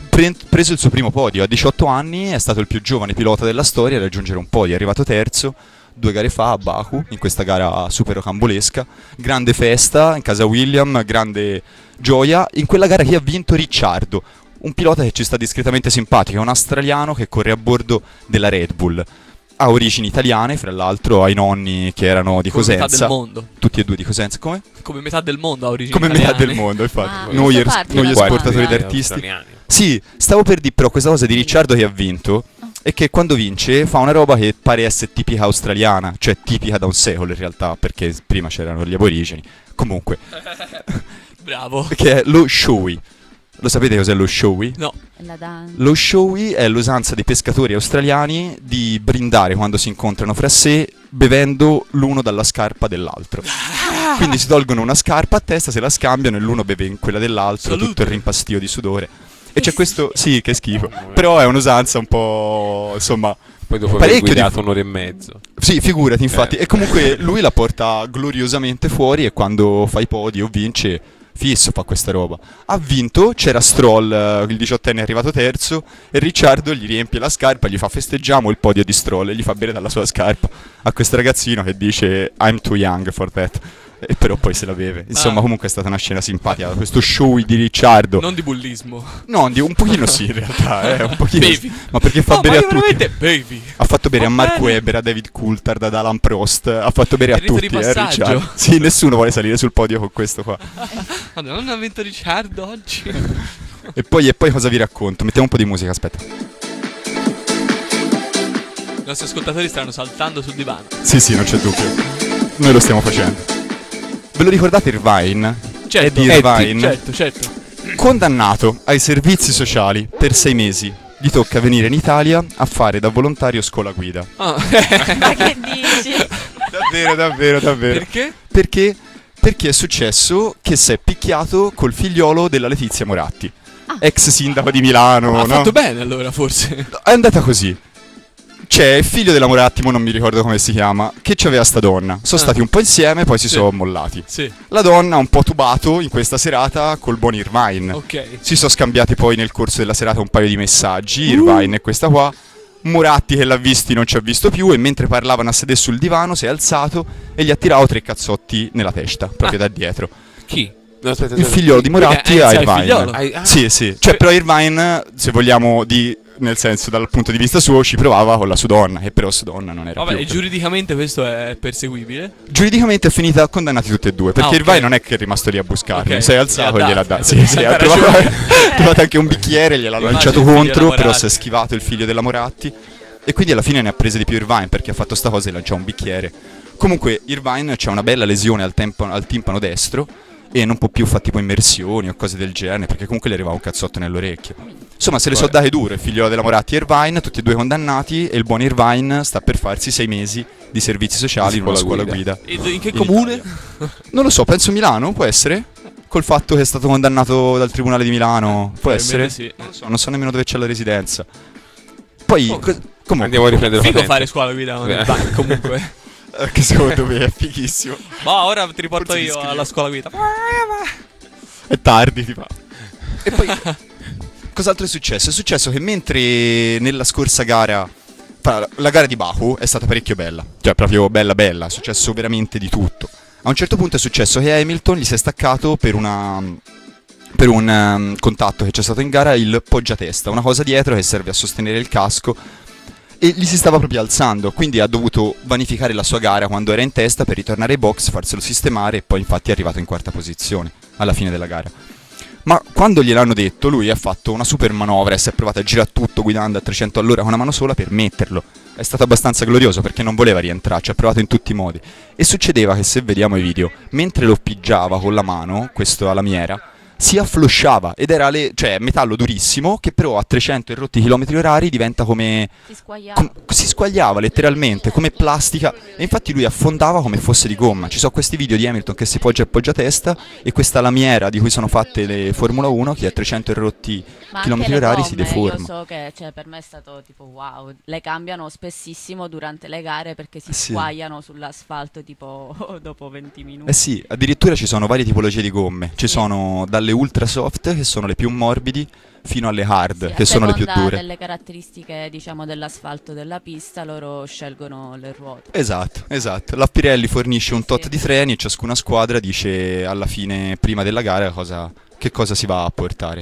pre- preso il suo primo podio. A diciotto anni è stato il più giovane pilota della storia a raggiungere un podio. È arrivato terzo due gare fa a Baku, in questa gara super rocambolesca. Grande festa in casa William, grande gioia. In quella gara chi ha vinto? Ricciardo, un pilota che ci sta discretamente simpatico, è un australiano che corre a bordo della Red Bull. Ha origini italiane, fra l'altro, ha i nonni che erano di Come Cosenza. metà del mondo. Tutti e due di Cosenza. Come? Come metà del mondo ha origini Come italiane. metà del mondo, infatti. Ah, noi questo ers- parte noi da esportatori qua. d'artisti. Australiani. Sì, stavo per dire però questa cosa di Ricciardo che ha vinto è che quando vince fa una roba che pare essere tipica australiana, cioè tipica da un secolo in realtà, perché prima c'erano gli aborigeni. Comunque, Bravo. che è lo showy. Lo sapete cos'è lo showy? No. La danza. Lo showy è l'usanza dei pescatori australiani di brindare quando si incontrano fra sé bevendo l'uno dalla scarpa dell'altro. Quindi si tolgono una scarpa a testa, se la scambiano e l'uno beve in quella dell'altro, Salute. tutto il rimpastio di sudore. E c'è questo, sì, che schifo. Però è un'usanza un po', insomma, Poi dopo aver parecchio di- guidato un'ora e mezzo. sì, figurati, infatti. Eh. E comunque lui la porta gloriosamente fuori e quando fa i podi o vince, fisso fa questa roba. Ha vinto, c'era Stroll, eh, il diciottenne è arrivato terzo, e Ricciardo gli riempie la scarpa, gli fa festeggiamo il podio di Stroll e gli fa bere dalla sua scarpa a questo ragazzino che dice I'm too young for that. E però poi se la beve. Insomma, Ah. comunque è stata una scena simpatica. Questo show di Ricciardo. Non di bullismo. No, di- un pochino sì, in realtà. Eh, un pochino sì. Bevi. Ma perché fa No, bere ma a io tutti. veramente bevi. Ha fatto bere Va a Mark bene. Webber, a David Coulthard, ad Alan Prost. Ha fatto bere a È rito tutti. di Eh, passaggio. Ricciardo. Sì, nessuno vuole salire sul podio con questo qua. Madonna, non ha vinto Ricciardo oggi. E poi, e poi cosa vi racconto? Mettiamo un po' di musica, aspetta. I nostri ascoltatori stanno saltando sul divano. Sì, sì, non c'è dubbio. Noi lo stiamo facendo. Ve lo ricordate Irvine? Certo, Eddie Irvine, certo, certo. condannato ai servizi sociali per sei mesi. Gli tocca venire in Italia a fare da volontario scuola guida. Ah. Ma che dici? Davvero, davvero, davvero. Perché? Perché? Perché è successo che si è picchiato col figliolo della Letizia Moratti, ex sindaco di Milano. Ha no? fatto bene allora, forse. È andata così. C'è il figlio della Moratti, ma non mi ricordo come si chiama, che c'aveva sta donna. Sono Ah. stati un po' insieme, poi si Sì. sono mollati. Sì, La donna ha un po' tubato in questa serata col buon Irvine. ok. Si sono scambiati poi nel corso della serata un paio di messaggi, Uh. Irvine e questa qua. Moratti che l'ha visti non ci ha visto più e mentre parlavano a sedere sul divano si è alzato e gli ha tirato tre cazzotti nella testa, proprio Ah. da dietro. Chi? No, aspetta, Il aspetta. figliolo di Moratti Perché, eh, a sai, il Irvine. figliolo? Ai- ah. Sì, sì. Cioè, però Irvine, se vogliamo di nel senso dal punto di vista suo, ci provava con la sua donna, e però sua donna non era Vabbè, più. e giuridicamente questo è perseguibile. Giuridicamente è finita condannati tutti e due, perché Ah, ok. Irvine non è che è rimasto lì a buscarli, Ok, si è alzato gliel'ha e gliel'ha dato. dato. Sì, sì, ha Ha trovato, ragione. ha trovato anche un bicchiere, gliel'ha Immagino lanciato il figlio contro, della però Moratti. si è schivato il figlio della Moratti. E quindi alla fine ne ha prese di più Irvine, perché ha fatto sta cosa e lanciò un bicchiere. Comunque Irvine c'ha una bella lesione al, tempo- al timpano destro e non può più fare tipo immersioni o cose del genere, perché comunque gli arrivava un cazzotto nell'orecchio. Insomma, se le so Vabbè. date dure, il figlio della Moratti e Irvine, tutti e due condannati, e il buon Irvine sta per farsi sei mesi di servizi sociali in una Scuola scuola guida. guida. E in che In comune? Italia. Non lo so, penso Milano, può essere? Col fatto che è stato condannato dal Tribunale di Milano, può essere? Probabilmente sì. Non so, non so nemmeno dove c'è la residenza. Poi, Oh, co- comunque, Andiamo a riprendere Figo patente. fare scuola guida con il Eh. banco, comunque. eh, che secondo me è fighissimo. Ma ora ti riporto Forse io ti scrivo. alla scuola guida. È tardi, ti fa. E poi, cos'altro è successo? È successo che mentre nella scorsa gara, fa- la gara di Baku è stata parecchio bella, cioè proprio bella bella, è successo veramente di tutto. A un certo punto è successo che Hamilton gli si è staccato per una... per un um, contatto che c'è stato in gara il poggiatesta, una cosa dietro che serve a sostenere il casco, e gli si stava proprio alzando, quindi ha dovuto vanificare la sua gara quando era in testa per ritornare ai box, farselo sistemare, e poi infatti è arrivato in quarta posizione alla fine della gara. Ma quando gliel'hanno detto, lui ha fatto una super manovra e si è provato a girare tutto guidando a trecento all'ora con una mano sola per metterlo. È stato abbastanza glorioso perché non voleva rientrare, ci ha provato in tutti i modi. E succedeva che, se vediamo i video, mentre lo pigiava con la mano, questo alla lamiera, si afflosciava ed era le, cioè metallo durissimo che però a trecento e rotti chilometri orari diventa come, Si squagliava. com- si squagliava letteralmente come plastica, e infatti lui affondava come fosse di gomma. Ci sono questi video di Hamilton che si poggia e poggia testa, e questa lamiera di cui sono fatte le Formula uno che a trecento e rotti Ma chilometri anche le orari si gomme, deforma. Io so che, cioè, per me è stato tipo wow. Le cambiano spessissimo durante le gare perché si Eh sì. squagliano sull'asfalto tipo dopo venti minuti. Eh sì, addirittura ci sono varie tipologie di gomme. Ci Sì. sono dalle dalle ultra soft, che sono le più morbidi, fino alle hard, Sì, che a sono le più seconda dure. delle caratteristiche, diciamo, dell'asfalto della pista, loro scelgono le ruote. Esatto, esatto. La Pirelli fornisce un tot Sì. di treni e ciascuna squadra dice alla fine, prima della gara, cosa, che cosa si va a portare.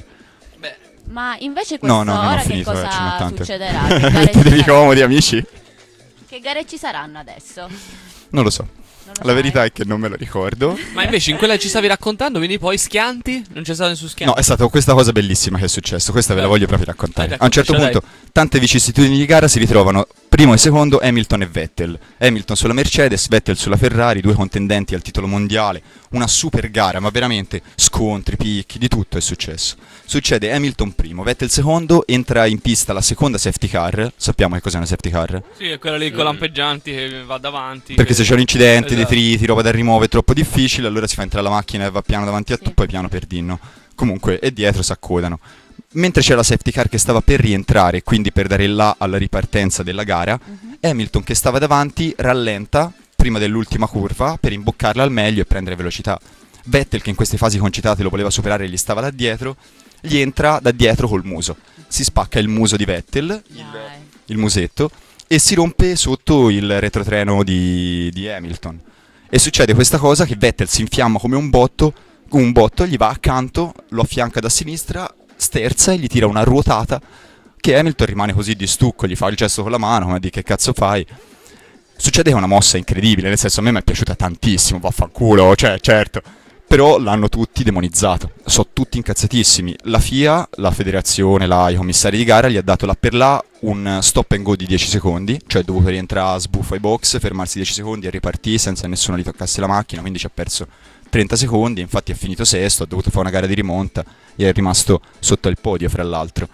Ma invece No, questo no, non ho ora che finito, eh, ce n'ho cosa tante. succederà? Che gare, Mettetevi ci saranno? comodi, amici. Che gare ci saranno adesso? Non lo so. Non lo La sai? verità è che non me lo ricordo. Ma invece in quella che ci stavi raccontando, quindi poi Schianti? Non c'è stato nessun Schianti? No, è stata questa cosa bellissima che è successo. Questa ve la Beh. voglio proprio raccontare. Dai, A un certo raccontaci, punto, tante vicissitudini di gara si ritrovano primo e secondo Hamilton e Vettel. Hamilton sulla Mercedes, Vettel sulla Ferrari, due contendenti al titolo mondiale. Una super gara, ma veramente scontri, picchi, di tutto è successo. Succede Hamilton primo, Vettel secondo, entra in pista la seconda safety car. Sappiamo che cos'è una safety car? Sì, è quella lì con lampeggianti che va davanti. Perché che- se c'è un incidente, Esatto. detriti, roba da rimuovere, è troppo difficile, allora si fa entrare la macchina e va piano davanti a Sì. tu, poi piano per dinno. Comunque, e dietro si accodano. Mentre c'è la safety car che stava per rientrare, quindi per dare il là alla ripartenza della gara, Mhm. Hamilton che stava davanti rallenta prima dell'ultima curva per imboccarla al meglio e prendere velocità. Vettel, che in queste fasi concitate lo voleva superare e gli stava da dietro, gli entra da dietro col muso. Si spacca il muso di Vettel, Dai. il musetto, e si rompe sotto il retrotreno di, di Hamilton. E succede questa cosa che Vettel si infiamma come un botto, un botto, gli va accanto, lo affianca da sinistra, sterza e gli tira una ruotata che Hamilton rimane così di stucco, gli fa il gesto con la mano, come di che cazzo fai? Succede che è una mossa incredibile, nel senso a me mi è piaciuta tantissimo, vaffanculo, cioè certo. Però l'hanno tutti demonizzato, sono tutti incazzatissimi. La F I A, la federazione, la, i commissari di gara gli ha dato là per là un stop and go di dieci secondi, cioè è dovuto rientrare a sbuffo ai box, fermarsi dieci secondi e ripartire senza che nessuno gli toccasse la macchina, quindi ci ha perso trenta secondi, infatti è finito sesto, ha dovuto fare una gara di rimonta e è rimasto sotto il podio fra l'altro.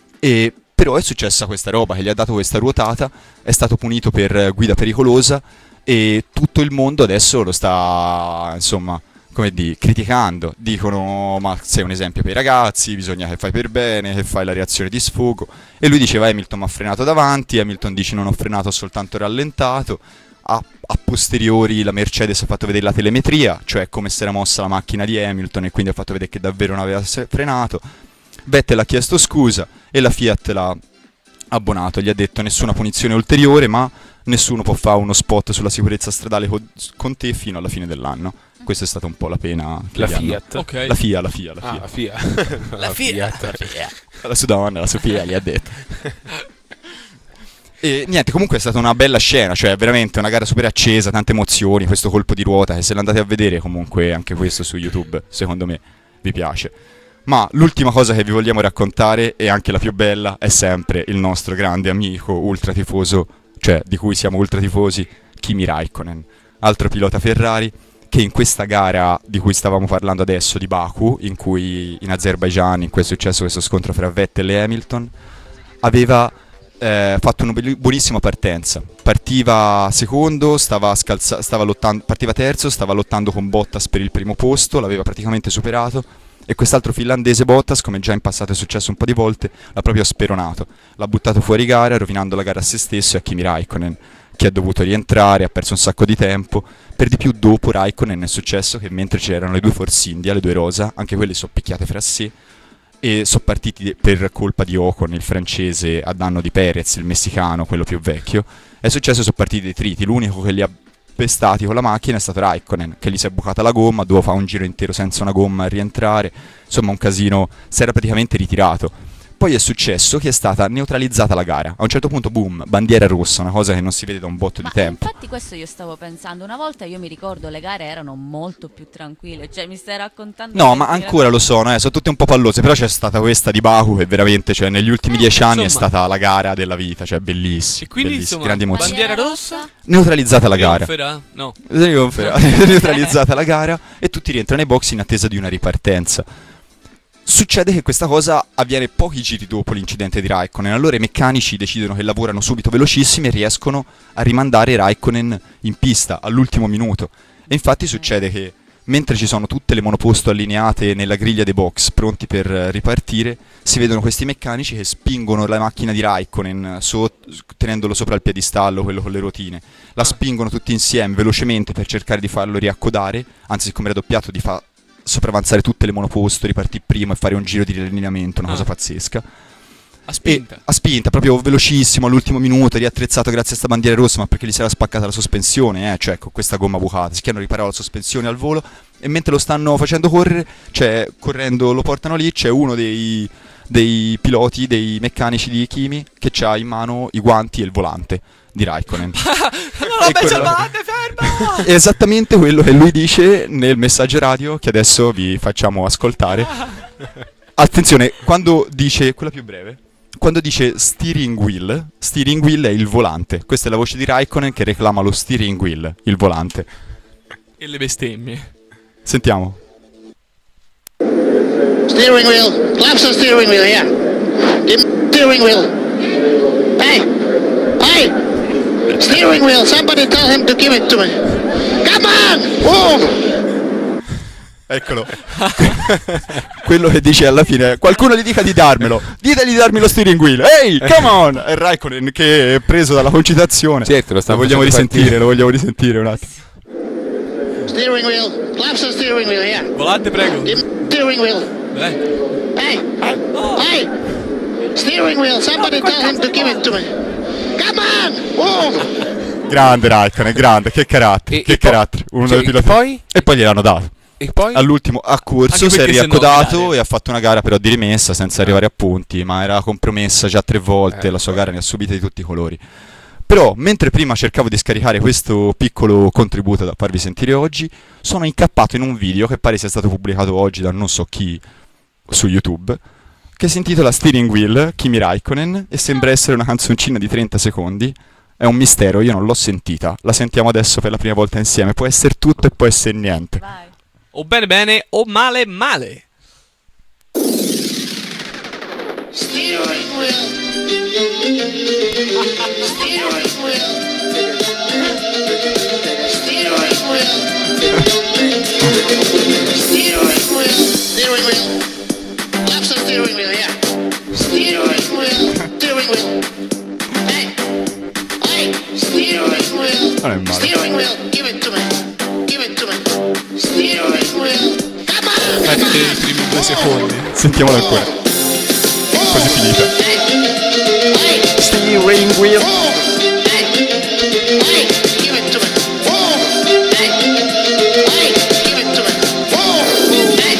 E però è successa questa roba, che gli ha dato questa ruotata, è stato punito per guida pericolosa e tutto il mondo adesso lo sta, insomma, come di, criticando. Dicono, ma sei un esempio per i ragazzi, bisogna che fai per bene, che fai la reazione di sfogo. E lui diceva, Hamilton mi ha frenato davanti, Hamilton dice non ho frenato, ho soltanto rallentato. A, a posteriori la Mercedes ha fatto vedere la telemetria, cioè come si era mossa la macchina di Hamilton, e quindi ha fatto vedere che davvero non aveva se- frenato. Vettel ha chiesto scusa e la Fiat l'ha abbonato, gli ha detto nessuna punizione ulteriore, ma nessuno può fare uno spot sulla sicurezza stradale co- con te fino alla fine dell'anno. Questa è stata un po' la pena che La gli hanno- Fiat. Ok. La FIA, la FIA, la Ah, FIA. la Fiat. La Fiat. La sua donna, la sua figlia, gli ha detto. E niente, comunque è stata una bella scena, cioè veramente una gara super accesa, tante emozioni, questo colpo di ruota che se l'andate a vedere comunque anche questo su YouTube, secondo me vi piace. Ma l'ultima cosa che vi vogliamo raccontare, e anche la più bella, è sempre il nostro grande amico ultra tifoso, cioè di cui siamo ultra tifosi, Kimi Raikkonen, altro pilota Ferrari, che in questa gara di cui stavamo parlando adesso, di Baku, in cui in Azerbaijan, in cui è successo questo scontro fra Vettel e Hamilton, aveva eh, fatto una belli- buonissima partenza. Partiva secondo, stava, scalza- stava lottando, partiva terzo, stava lottando con Bottas per il primo posto, l'aveva praticamente superato. E quest'altro finlandese Bottas, come già in passato è successo un po' di volte, l'ha proprio speronato. L'ha buttato fuori gara, rovinando la gara a se stesso e a Kimi Raikkonen, che ha dovuto rientrare, ha perso un sacco di tempo. Per di più dopo Raikkonen è successo che mentre c'erano le due Force India, le due rosa, anche quelle sono picchiate fra sé e sono partiti de- per colpa di Ocon, il francese, a danno di Perez, il messicano, quello più vecchio. È successo che sono partiti dei triti, l'unico che li ha pestati con la macchina è stato Raikkonen, che gli si è bucata la gomma, doveva fare un giro intero senza una gomma a rientrare, insomma un casino, si era praticamente ritirato. Poi è successo che è stata neutralizzata la gara, a un certo punto boom, bandiera rossa, una cosa che non si vede da un botto Ma di tempo. infatti questo io stavo pensando, una volta io mi ricordo le gare erano molto più tranquille, cioè mi stai raccontando... No, che ma mi ancora lo sono, eh, sono tutte un po' pallose, però c'è stata questa di Baku che veramente, cioè negli ultimi Eh, dieci anni è insomma. stata la gara della vita, cioè bellissima, E quindi bellissima, insomma, grandi emozioni. bandiera rossa? Neutralizzata la gara. Trionferà? No. Trionferà. Neutralizzata la gara e tutti rientrano nei box in attesa di una ripartenza. Succede che questa cosa avviene pochi giri dopo l'incidente di Raikkonen, allora i meccanici decidono che lavorano subito velocissimi e riescono a rimandare Raikkonen in pista all'ultimo minuto. E infatti succede che mentre ci sono tutte le monoposto allineate nella griglia dei box pronti per eh, ripartire, si vedono questi meccanici che spingono la macchina di Raikkonen so- tenendolo sopra il piedistallo, quello con le ruotine. La Ah. spingono tutti insieme velocemente per cercare di farlo riaccodare, anzi siccome era doppiato di fa sopravanzare tutte le monoposto, ripartire prima e fare un giro di riallineamento, una Ah. cosa pazzesca. A spinta. E a spinta, proprio velocissimo, all'ultimo minuto, riattrezzato grazie a sta bandiera rossa, ma perché gli si era spaccata la sospensione, eh, cioè con questa gomma bucata, si chiamano riparare la sospensione al volo, e mentre lo stanno facendo correre, cioè correndo lo portano lì, c'è uno dei, dei piloti, dei meccanici di Kimi, che ha in mano i guanti e il volante di Raikkonen. Non ho E messo il quello- volante, fermo! È esattamente quello che lui dice nel messaggio radio che adesso vi facciamo ascoltare. Attenzione, quando dice, quella più breve, quando dice steering wheel, steering wheel è il volante. Questa è la voce di Raikkonen che reclama lo steering wheel, il volante. E le bestemmie. Sentiamo. Steering wheel. Claps the steering wheel, yeah. Give me steering wheel. Hey! Hey! Steering wheel. Somebody tell him to give it to me. Come on! Move! Eccolo. Quello che dice alla fine, qualcuno gli dica di darmelo. Ditegli di darmi lo steering wheel. Ehi, come on! È Raikkonen che è preso dalla concitazione. Certo, lo sta Lo vogliamo facendo risentire, partire. lo vogliamo risentire un attimo. Steering wheel. Claps the steering wheel, yeah. Volante, prego. Give me steering wheel. Dai. Hey! Hey! Steering wheel. Somebody tell him to give it to me. Come on! Move! Grande Raikkonen, grande, che carattere, E- che e poi- carattere. Uno cioè, dei piloti. e poi? E poi gliel'hanno dato. E poi? All'ultimo ha corso, Anche si è perché se no, riaccodato Milano. e ha fatto una gara però di rimessa senza arrivare a punti, ma era compromessa già tre volte, Eh, la sua gara ne ha subite di tutti i colori. Però, mentre prima cercavo di scaricare questo piccolo contributo da farvi sentire oggi, sono incappato in un video che pare sia stato pubblicato oggi da non so chi su YouTube, che si intitola Steering Wheel, Kimi Raikkonen, e sembra essere una canzoncina di trenta secondi. È un mistero, io non l'ho sentita. La sentiamo adesso per la prima volta insieme. Può essere tutto e può essere niente. Vai. O bene bene o male male. Steering wheel. Steering wheel. Steering wheel. Steering wheel. Steering wheel. Claps the steering wheel, yeah. Steering wheel. Steering wheel. Hey. Hey. Steering wheel. Non è male. Steering wheel. Give it to me. Give it to me. Steering wheel. Come on. Fai Come tutti on. i primi due secondi. Sentiamola ancora. Quasi finita. Hey. Hey. Steering wheel. Hey, hey, give it to me. Hey, hey, give it to me. Hey,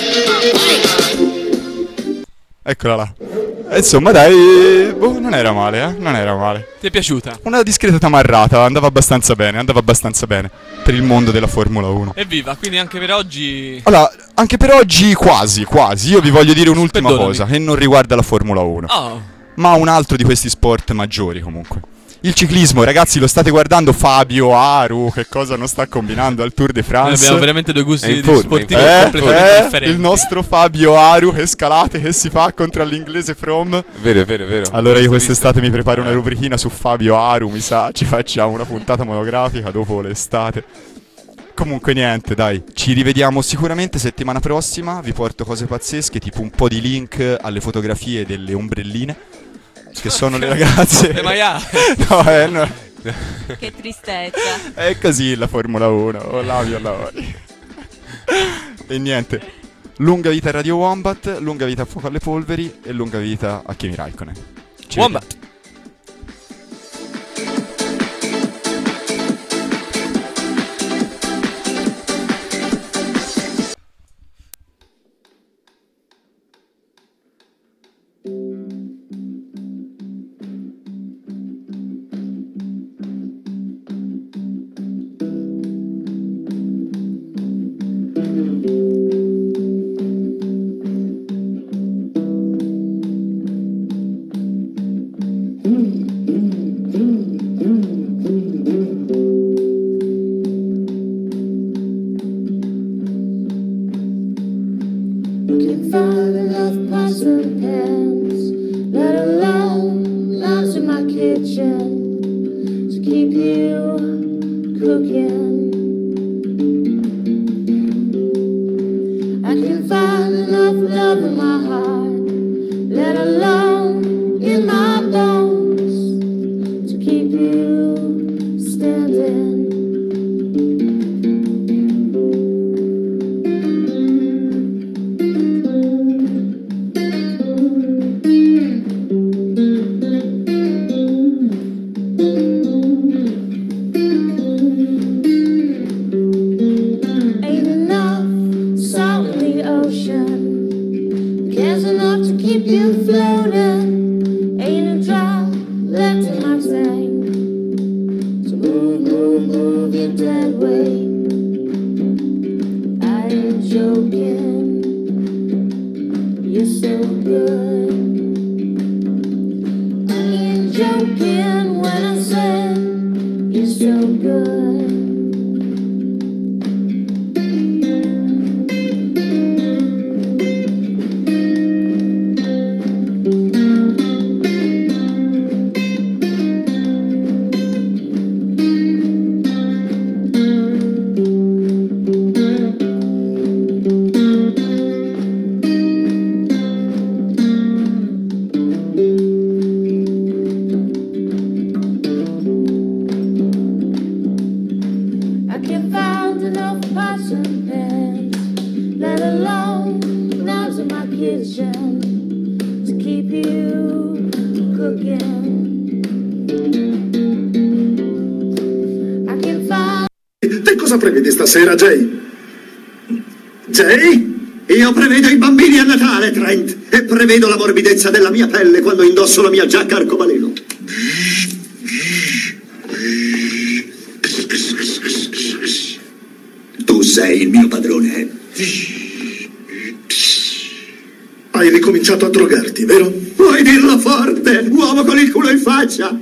hey. Eccola là. E insomma dai, boh, non era male, eh? Non era male. Ti è piaciuta? Una discreta tamarrata, andava abbastanza bene, andava abbastanza bene per il mondo della Formula uno. Evviva, quindi anche per oggi... Allora, anche per oggi quasi, quasi. Io vi voglio dire un'ultima Perdonami. cosa che non riguarda la Formula uno, Oh, ma un altro di questi sport maggiori comunque. Il ciclismo, ragazzi, lo state guardando Fabio Aru, che cosa non sta combinando al Tour de noi France? abbiamo veramente due gusti È in di forma, sportivi Eh, completamente eh, differenti. il nostro Fabio Aru che scalate che si fa contro l'inglese From. È vero, è vero, è vero. Allora io Visto, quest'estate mi preparo Eh. una rubrichina su Fabio Aru, mi sa, ci facciamo una puntata monografica dopo l'estate. Comunque niente, dai, ci rivediamo sicuramente settimana prossima, vi porto cose pazzesche, tipo un po' di link alle fotografie delle ombrelline, che sono le ragazze. Le maiale. No, eh, no. Che tristezza. È così la Formula uno, o lavi o lavori. E niente, lunga vita a Radio Wombat, lunga vita a Fuoco alle Polveri e lunga vita a Kimi Raikkonen. Ci Wombat. Can find enough pots and pans, let alone loves in my kitchen to keep you cooking. I can find enough love in my heart, let alone in my bones to keep you standing. to my thing. So move, move, move your dead weight. I ain't joking. You're so good. I ain't joking when I said you're so good. I can't find enough pots and pans, let alone knives in my kitchen to keep you cooking. I can find. Te cosa prevedi stasera, Jay? Jay? Io prevedo i bambini a Natale, Trent, e prevedo la morbidezza della mia pelle quando indosso la mia giacca arcobaleno. Tu sei il mio padrone. Hai ricominciato a drogarti, vero? Puoi dirlo forte, uomo con il culo in faccia.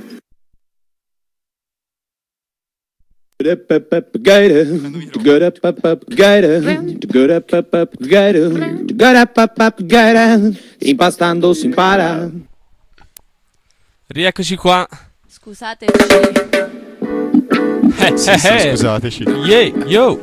Good up up up gator, good up up up gator, good up up up gator, good up up up gator, impastando si impara. Rieccoci qua. Scusateci. Eh, Sì, eh, sì, eh. scusateci. Yeah, yo.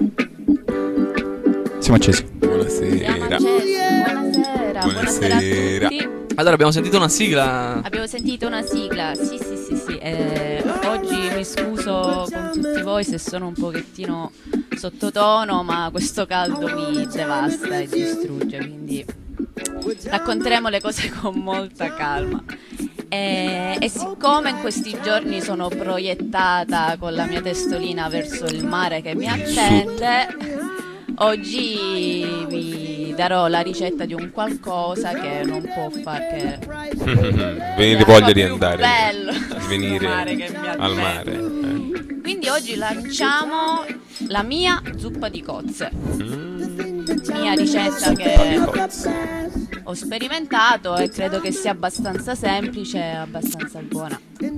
Siamo accesi. Buonasera. Buonasera. Buonasera. Buonasera a tutti. Allora, abbiamo sentito una sigla. Abbiamo sentito una sigla, sì sì sì sì, eh, oggi mi scuso con tutti voi se sono un pochettino sottotono, ma questo caldo mi devasta e distrugge, quindi racconteremo le cose con molta calma. E, e siccome in questi giorni sono proiettata con la mia testolina verso il mare che mi attende, oggi vi darò la ricetta di un qualcosa che non può far che venire voglia di andare, bello di venire mare che mi al attende. mare. Eh. Quindi oggi lanciamo la mia zuppa di cozze, mia ricetta che ho sperimentato e credo che sia abbastanza semplice e abbastanza buona.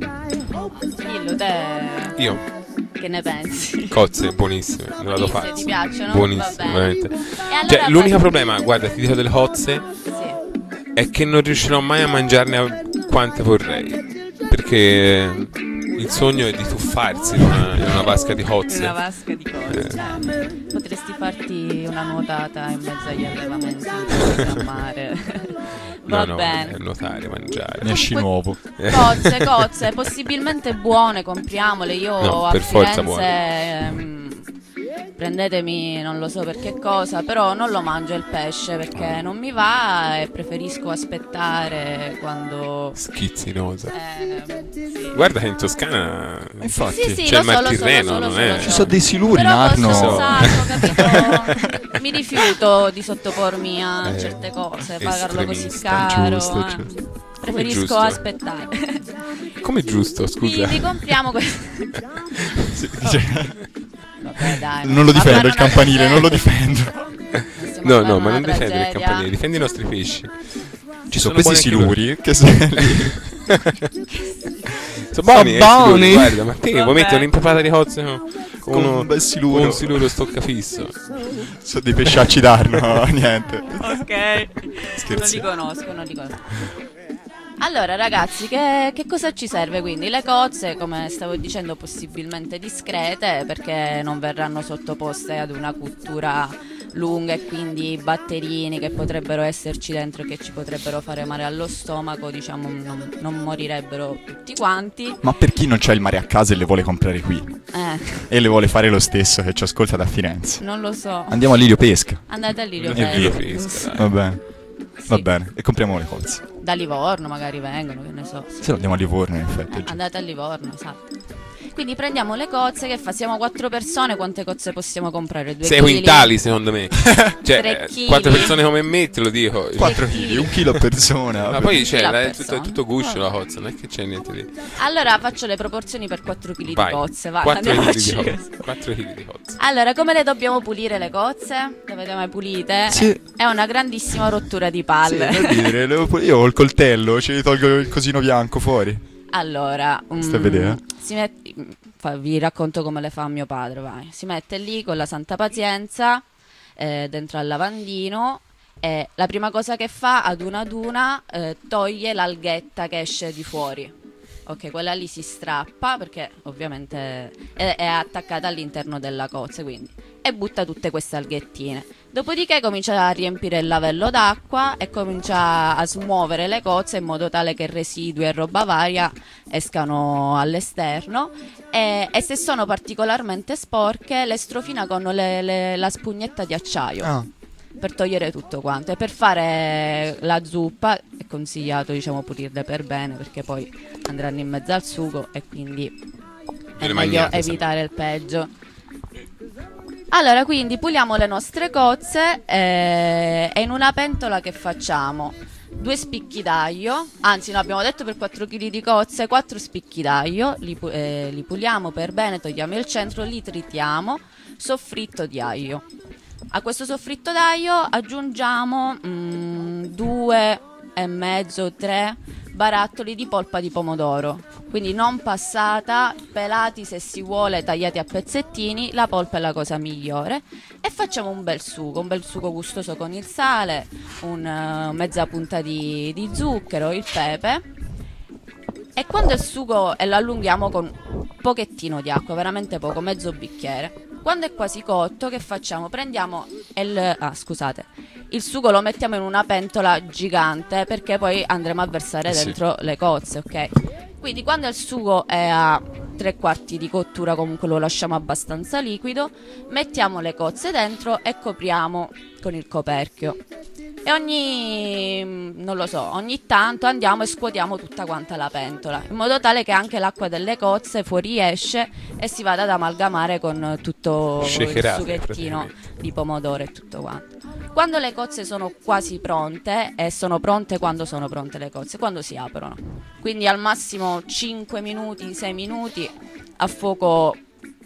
Dillo te, Io, che ne pensi? cozze, buonissime, me la do Buonissime, fare. ti piacciono? Va Buonissime, bene. veramente. E allora Cioè, l'unico vai- problema, guarda, ti dico delle cozze, Sì. è che non riuscirò mai a mangiarne a- quante vorrei. Perché il sogno è di tuffarsi in una, in una vasca di cozze. Una vasca di cozze. Eh, Potresti farti una nuotata in mezzo agli allevamenti a mare. Va No, no, bene. è nuotare, mangiare. Ne esci nuovo. Cozze, cozze, possibilmente buone, compriamole. Io No, a per forza Firenze ehm, prendetemi, non lo so per che cosa, però non lo mangio il pesce perché non mi va e preferisco aspettare quando Schizzinosa. eh, sì. Guarda che in Toscana Infatti. Sì, sì, c'è lo il so, lo so, Martirreno, lo so, non lo è? so, Ci sono dei siluri in Però Arno. costa un So. sacco, capito? Mi rifiuto di sottopormi a Eh, certe cose, pagarlo così estremista. caro. Giusto, eh. giusto. Preferisco giusto. aspettare. Come giusto, scusa. Quindi compriamo questo. Sì, cioè, Vabbè, dai, non lo ma difendo fare il una campanile, non lo tragedia. difendo. Possiamo No, fare no, ma una non difendi il tragedia. campanile, difendi i nostri pesci. Ci sono Sono questi buoni anche siluri che sono lì. Sono buoni, eh, buoni. siluri, guarda, ma te Vabbè. vuoi mettere un'impapata di cozze con, con Con uno, un bel siluro. con un siluro stoccafisso? Sono dei pesciacci d'Arno, niente. Ok. Non Scherzi. li conosco, non li conosco. Allora ragazzi, che, che cosa ci serve quindi? Le cozze, come stavo dicendo, possibilmente discrete perché non verranno sottoposte ad una cottura lunga e quindi i batterini che potrebbero esserci dentro e che ci potrebbero fare male allo stomaco, diciamo, non, non morirebbero tutti quanti. Ma per chi non c'ha il mare a casa e le vuole comprare qui? Eh, E le vuole fare lo stesso, che ci ascolta da Firenze. non lo so. Andiamo a Lirio Pesca. Andate a Lirio E via Pesca. pesca, dai. Va bene. Va Sì. bene. E compriamo le cozze. Da Livorno magari vengono, che ne so. Se no andiamo a Livorno, in effetti. è giusto. Andate a Livorno, esatto. Quindi prendiamo le cozze, che fa? Siamo quattro persone, quante cozze possiamo comprare? Due Sei chili? quintali secondo me. Cioè, Tre eh, chili. quattro persone come me te lo dico. quattro chili, un chilo a persona. Ma poi Un c'è, chilo a la- è persona. tutto, è tutto guscio la cozza, non è che c'è niente di... Allora faccio le proporzioni per quattro chili di Vai, cozze, vai, quattro chili andiamoci di così. cozza. quattro chili di cozza. Allora, come le dobbiamo pulire le cozze? Le avete mai pulite? Sì. È una grandissima rottura di Sì, palle. da dire, le- io ho il coltello, ci tolgo il cosino bianco fuori. Allora, mm, Stai a vedere? si met- fa- vi racconto come le fa mio padre, vai. Si mette lì con la santa pazienza eh, dentro al lavandino e la prima cosa che fa ad una ad una eh, toglie l'alghetta che esce di fuori. Ok, quella lì si strappa perché ovviamente è, è attaccata all'interno della cozza, quindi, e butta tutte queste alghettine. Dopodiché comincia a riempire il lavello d'acqua e comincia a smuovere le cozze in modo tale che residui e roba varia escano all'esterno e, e se sono particolarmente sporche le strofina con le- le- la spugnetta di acciaio. Ah. Per togliere tutto quanto e per fare la zuppa è consigliato, diciamo, pulirle per bene perché poi andranno in mezzo al sugo e quindi è le meglio magnate, evitare il peggio. Allora, quindi puliamo le nostre cozze eh, e in una pentola che facciamo? Due spicchi d'aglio, anzi no, abbiamo detto per quattro chili di cozze, quattro spicchi d'aglio, li, pu- eh, li puliamo per bene, togliamo il centro, li tritiamo, soffritto di aglio. A questo soffritto d'aglio aggiungiamo mm, due e mezzo, tre barattoli di polpa di pomodoro, quindi non passata, pelati se si vuole, tagliati a pezzettini, la polpa è la cosa migliore e facciamo un bel sugo, un bel sugo gustoso con il sale, un, eh, mezza punta di, di zucchero, il pepe e quando il sugo e lo allunghiamo con un pochettino di acqua, veramente poco, mezzo bicchiere. Quando è quasi cotto, che facciamo? Prendiamo il, ah, scusate, il sugo lo mettiamo in una pentola gigante perché poi andremo a versare Sì. dentro le cozze, ok? Quindi quando il sugo è a tre quarti di cottura, comunque lo lasciamo abbastanza liquido, mettiamo le cozze dentro e copriamo con il coperchio. E ogni, non lo so, ogni tanto andiamo e scuotiamo tutta quanta la pentola, in modo tale che anche l'acqua delle cozze fuoriesce e si vada ad amalgamare con tutto il Shakerate, sughettino praticamente. di pomodoro e tutto quanto. Quando le cozze sono quasi pronte, e sono pronte quando sono pronte le cozze, quando si aprono. Quindi al massimo cinque minuti, sei minuti a fuoco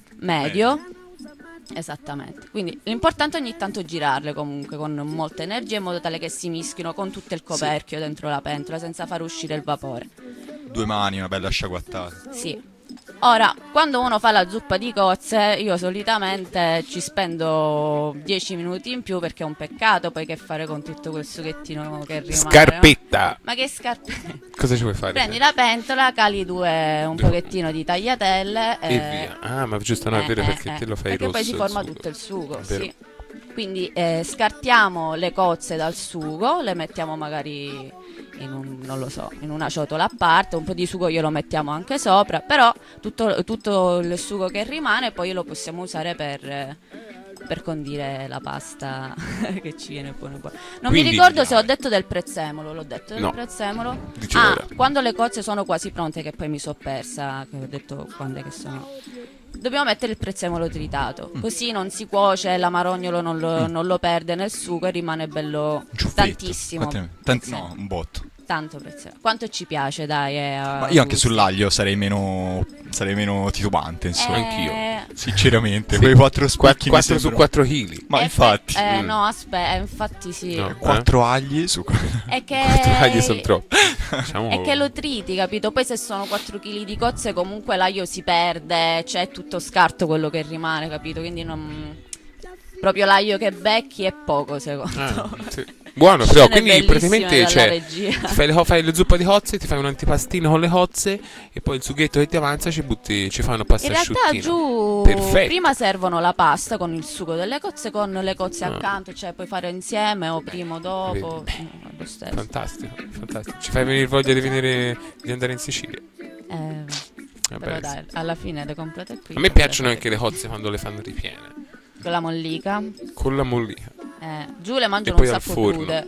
medio. Esattamente, quindi l'importante è ogni tanto girarle comunque con molta energia in modo tale che si mischino con tutto il coperchio dentro la pentola senza far uscire il vapore. Due mani, una bella sciaguattata. Sì. Ora, quando uno fa la zuppa di cozze, io solitamente ci spendo dieci minuti in più perché è un peccato poi che fare con tutto quel sughettino che rimane. Scarpetta. No? Ma che scarpetta? Cosa ci vuoi fare? Prendi la pentola, cali due un pochettino di tagliatelle E eh, via. Ah, ma giusto, no, è eh, vero eh, perché eh, te lo fai perché rosso. poi si il forma sugo. tutto il sugo, È vero. sì. Quindi eh, scartiamo le cozze dal sugo, le mettiamo magari in un, non lo so, in una ciotola a parte, un po' di sugo glielo mettiamo anche sopra, però tutto, tutto il sugo che rimane poi lo possiamo usare per, eh, per condire la pasta che ci viene buona buona. Non Quindi- mi ricordo se ho detto del prezzemolo, l'ho detto del No. prezzemolo. Dici Ah, ora. quando le cozze sono quasi pronte, che poi mi so persa, che ho detto quando è che sono. Dobbiamo mettere il prezzemolo tritato, Mm. così non si cuoce, l'amarognolo non lo, non lo perde nel sugo e rimane bello Ciuffetto. tantissimo. Quante- tant- prezzemolo. no, un botto. Tanto prezzemolo. Quanto ci piace, dai. eh, a Ma io anche gusto. sull'aglio sarei meno sarei meno titubante, insomma. Eh, Anch'io. Sinceramente, Sì. quei quattro Qua- spicchi mi quattro su sembrano- quattro chili. Ma eh, infatti, Eh, Mm. no, aspetta, infatti sì. No. quattro agli su È che Quattro agli sono troppi. Diciamo- È che lo triti, capito? Poi se sono quattro chili di cozze comunque l'aglio si perde, c'è tutto scarto quello che rimane, capito? Quindi non... proprio l'aglio che becchi è poco, secondo Ah, me. sì. Buono, però, Scene quindi bellissime praticamente dalla cioè, regia. ti fai, le, fai le zuppa di cozze, ti fai un antipastino con le cozze e poi il sughetto che ti avanza ci butti, ci fai una pasta In realtà asciuttina. giù Perfetto. prima servono la pasta con il sugo delle cozze, con le cozze Ah. accanto, cioè puoi fare insieme o prima o dopo, Vedi. mm, lo stesso. Fantastico, fantastico. Ci fai venire voglia di venire di andare in Sicilia. Eh, Vabbè, però sì. dai, alla fine le complete qui. A me piacciono anche le cozze quando le fanno ripiene. Con la mollica. Con la mollica. Eh, giù le mangiano E un poi al sacco forno. crude.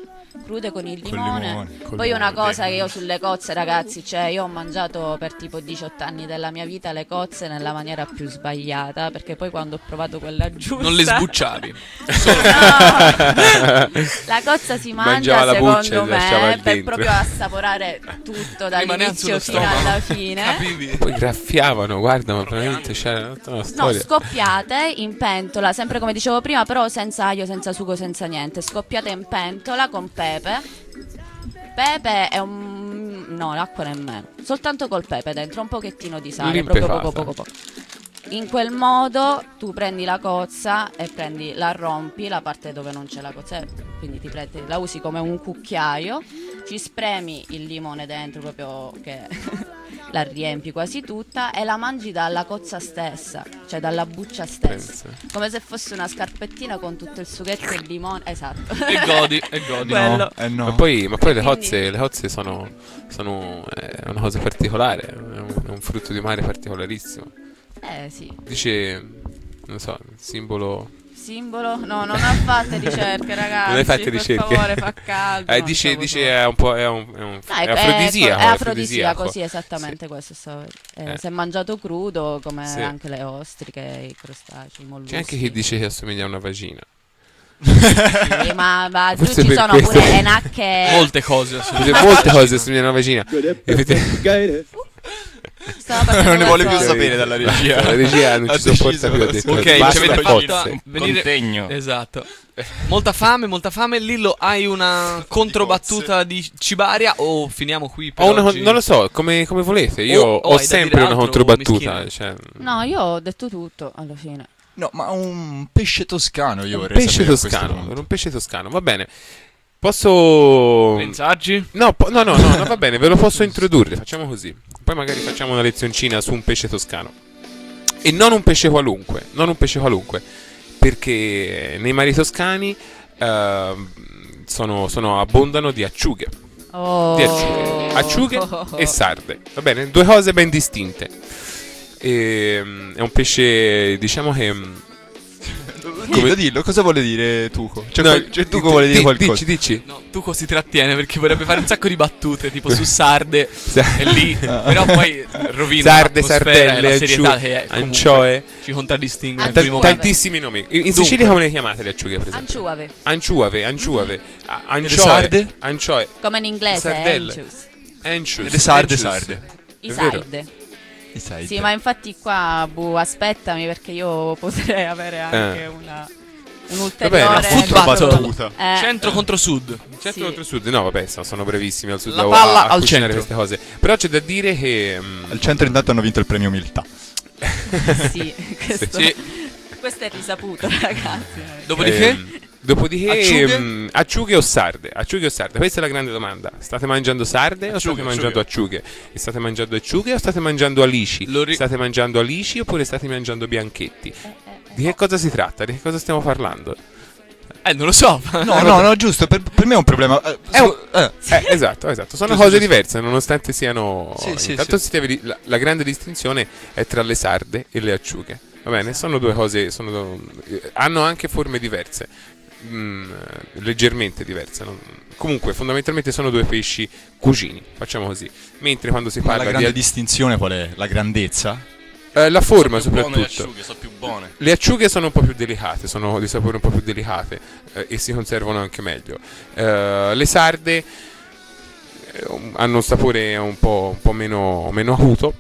crude con il Col limone. limone, col Poi una limone. cosa che io sulle cozze, ragazzi, cioè io ho mangiato per tipo diciotto anni della mia vita le cozze nella maniera più sbagliata, perché poi quando ho provato quella giusta Non le sbucciavi. No. La cozza si Mangiava mangia la buccia secondo e lasciava me il per dentro. proprio assaporare tutto Rimaneva dall'inizio sullo fino stomaco. alla fine. Capivi? Poi graffiavano, guarda, ma veramente c'era tutta una No, storia. scoppiate in pentola, sempre come dicevo prima, però senza aglio, senza sugo, senza niente. Scoppiate in pentola con pepe. Pepe è un... no, l'acqua nemmeno. Soltanto col pepe dentro, un pochettino di sale, proprio L'impepata. poco poco poco. In quel modo tu prendi la cozza e prendi, la rompi, la parte dove non c'è la cozza, quindi ti prendi, la usi come un cucchiaio, ci spremi il limone dentro proprio che la riempi quasi tutta e la mangi dalla cozza stessa, cioè dalla buccia stessa, Pensa. come se fosse una scarpettina con tutto il sughetto e il limone, esatto. E godi, e godi. Quello. No, eh no. Ma poi, ma poi le Quindi- cozze, le cozze sono, sono è una cosa particolare, è un, è un frutto di mare particolarissimo. Eh sì. Dice, non so, il simbolo. Simbolo? No, non ha fatte ricerche, ragazzi. Non hai fatte per ricerche? favore, fa caldo. Eh, non dice, so dice cosa- è un po' è un, è un Dai, è afrodisiaco, è è afrodisiaco, sì, afrodisiaco. esattamente questo. stavo- eh, Eh. Se è mangiato crudo, come Sì. anche le ostriche, i crostacei, i molluschi. C'è anche chi dice che assomiglia a una vagina. Sì, ma, ma giù Forse ci per sono questo- pure enacche. Molte cose. Dice, molte cose assomigliano a una vagina. Effettivamente- Stava facendo Non ne vuole più qualcosa. sapere dalla regia. La regia non Ha ci sopporta deciso più, ha da detto. sola. Ok, ci Basta avete cozze. fatto venire... Contegno. Esatto. Molta fame, molta fame. Lillo, hai una controbattuta di cibaria o finiamo qui per Ho una- oggi? non lo so, come, come volete. Io O- o ho hai da sempre dire una altro, controbattuta. mischino? Cioè, No, io ho detto tutto alla fine. No, ma un pesce toscano io un vorrei pesce sapere a questo toscano. punto. Un pesce toscano, va bene. Posso. Pensaggi? No, po- no, no, no, no, va bene, ve lo posso introdurre. Facciamo così. Poi magari facciamo una lezioncina su un pesce toscano. E non un pesce qualunque. Non un pesce qualunque. Perché nei mari toscani eh, sono, sono abbondano di acciughe. Oh. Di acciughe. Acciughe e sarde. Va bene? Due cose ben distinte. E, mm, è un pesce, diciamo che. mm, Dillo, dillo, cosa vuole dire Tuco? Cioè, no, qual- cioè, Tuco di- vuole dire di- qualcosa. Dici, dici. No, Tuco si trattiene perché vorrebbe fare un sacco di battute, tipo su sarde e lì, Ah. però poi rovina Sarde, l'atmosfera e sardelle, la serietà anciu- che è, comunque ancioe. ci contraddistingue nel Ta- primo Anciuave. momento. Tantissimi nomi. In, in Dunque. Sicilia come le chiamate le acciughe, per esempio? Anciuave, Anciuave, anciuave, a- le ancioe, sarde? ancioe, come in inglese, Sardelle. anchovies. anchovies, Le sarde, anchovies. sarde. I È vero. sarde. I sai, Sì, te. ma infatti qua, bu, aspettami perché io potrei avere anche Eh. una, un Vabbè, ulteriore una football battuta. Eh, Centro contro sud. Certo Sì. contro il sud, no vabbè, so- sono brevissimi al sud La a- palla a, al cucinare centro. queste cose. Però c'è da dire che mm, Al centro intanto hanno vinto il premio umiltà. sì, questo, Sì. questo è risaputo, ragazzi. Dopodiché? ehm, dopodiché Acciughe? mm, acciughe o sarde? Acciughe o sarde? Questa è la grande domanda. State mangiando sarde o Acciughe, state mangiando acciughe? E state mangiando acciughe o state mangiando alici? Lo ri- State mangiando alici oppure state mangiando bianchetti? Di che cosa si tratta? Di che cosa stiamo parlando? Eh, non lo so. No, no, no, giusto, per, per me è un problema. eh, È un- eh, Eh, esatto, esatto. Sono Giusto, cose giusto. diverse, nonostante siano. Sì, sì, Intanto sì. si deve di- la, la grande distinzione è tra le sarde e le acciughe. Va bene? Sono due cose. Sono, eh, hanno anche forme diverse. mm, leggermente diverse. non- Comunque, fondamentalmente sono due pesci cugini. Facciamo così. Mentre quando si Ma la parla grande di. distinzione qual è? La grandezza? eh, la forma, Sono più buone le soprattutto. acciughe, sono più buone. Le acciughe sono un po' più delicate, sono di sapore un po' più delicate eh, e si conservano anche meglio. Eh, le sarde eh, um, hanno un sapore un po', un po' meno, meno acuto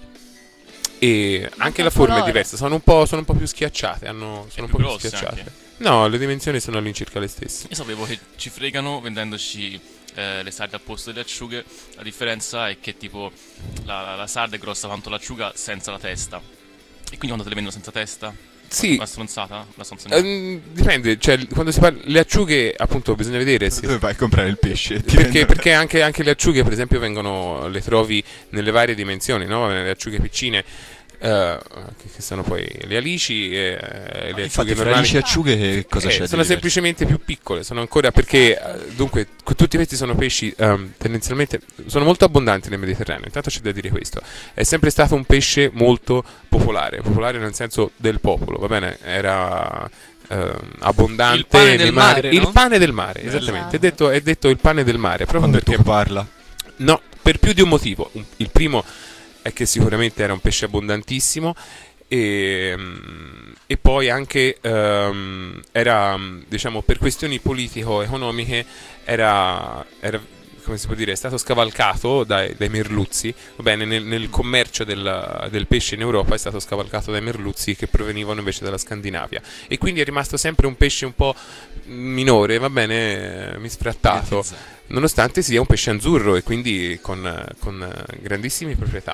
e anche il la forma è colore. diversa, sono un po', sono un po' più schiacciate, hanno, sono un più po' più grosse schiacciate. anche. No, le dimensioni sono all'incirca le stesse. Io sapevo che ci fregano vendendoci eh, le sarde al posto delle acciughe. La differenza è che tipo la, la, la sarda è grossa quanto l'acciuga senza la testa. E quindi quando te le vendono senza testa? Sì. Una stronzata? Una stronzata? Ehm, dipende, cioè quando si parla le acciughe appunto bisogna vedere se Dove vai a comprare il pesce? Ti perché, vendono- perché anche, anche le acciughe per esempio vengono, le trovi nelle varie dimensioni, no? Le acciughe piccine eh, che, che sono poi le alici e eh, le Infatti, acciughe fra normali alici e acciughe che cosa eh, c'è? di sono diverso? semplicemente più piccole, sono ancora perché eh, dunque que- tutti questi sono pesci ehm, tendenzialmente sono molto abbondanti nel Mediterraneo. Intanto c'è da dire questo, è sempre stato un pesce molto popolare, popolare nel senso del popolo, va bene? Era eh, abbondante il pane nei del mari. mare, no? Il pane del mare, esattamente. È detto, è detto il pane del mare. Proprio Quando perché tu parla. No, per più di un motivo. Un- Il primo è che sicuramente era un pesce abbondantissimo e, mm, e poi anche ehm, era, mm, diciamo, per questioni politico-economiche era, era, come si può dire, è stato scavalcato dai, dai merluzzi. Va bene, nel, nel commercio del, del pesce in Europa è stato scavalcato dai merluzzi che provenivano invece dalla Scandinavia e quindi è rimasto sempre un pesce un po' minore, va bene, eh, misfrattato, nonostante sia un pesce azzurro e quindi con, con eh, grandissime proprietà.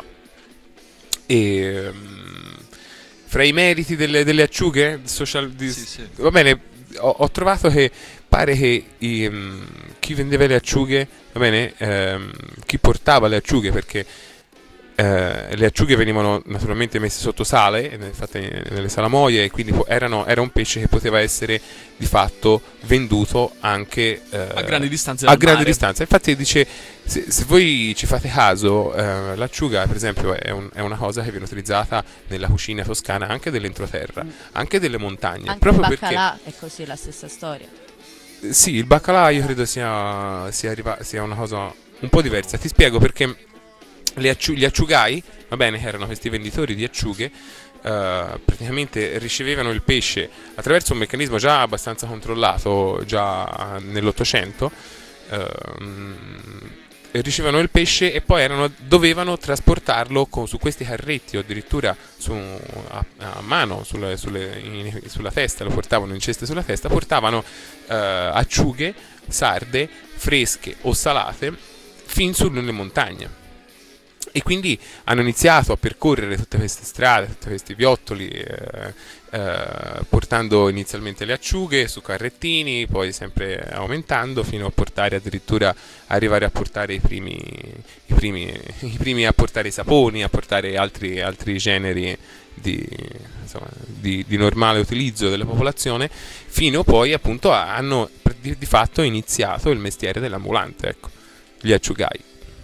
E mm, fra i meriti delle, delle acciughe social, di- va bene, ho, ho trovato che pare che i, mm, chi vendeva le acciughe, va bene, ehm, chi portava le acciughe, perché eh, le acciughe venivano naturalmente messe sotto sale, eh, fatte nelle salamoie, e quindi po- erano, era un pesce che poteva essere di fatto venduto anche eh, A grandi distanze a dal grandi mare. distanze. Infatti dice, se, se voi ci fate caso, eh, l'acciuga per esempio è, un- è una cosa che viene utilizzata nella cucina toscana anche dell'entroterra, anche delle montagne, Anche proprio il perché baccalà è così, la stessa storia. sì, il baccalà io credo sia, sia, arriva- sia una cosa un po' diversa. Ti spiego perché le acciu- gli acciugai, va bene, che erano questi venditori di acciughe, eh, praticamente ricevevano il pesce attraverso un meccanismo già abbastanza controllato già nell'Ottocento. ehm, e ricevevano il pesce e poi erano, dovevano trasportarlo con- su questi carretti o addirittura su, a, a mano sulle- sulle- in- sulla testa, lo portavano in ceste sulla testa, portavano eh, acciughe sarde, fresche o salate fin sulle montagne. E quindi hanno iniziato a percorrere tutte queste strade, tutti questi viottoli, eh, eh, portando inizialmente le acciughe su carrettini, poi sempre aumentando fino a portare addirittura arrivare a portare i primi, i primi, i primi a portare i saponi, a portare altri, altri generi di, insomma, di, di normale utilizzo della popolazione, fino poi appunto a- hanno di, di fatto iniziato il mestiere dell'ambulante, ecco, gli acciugai.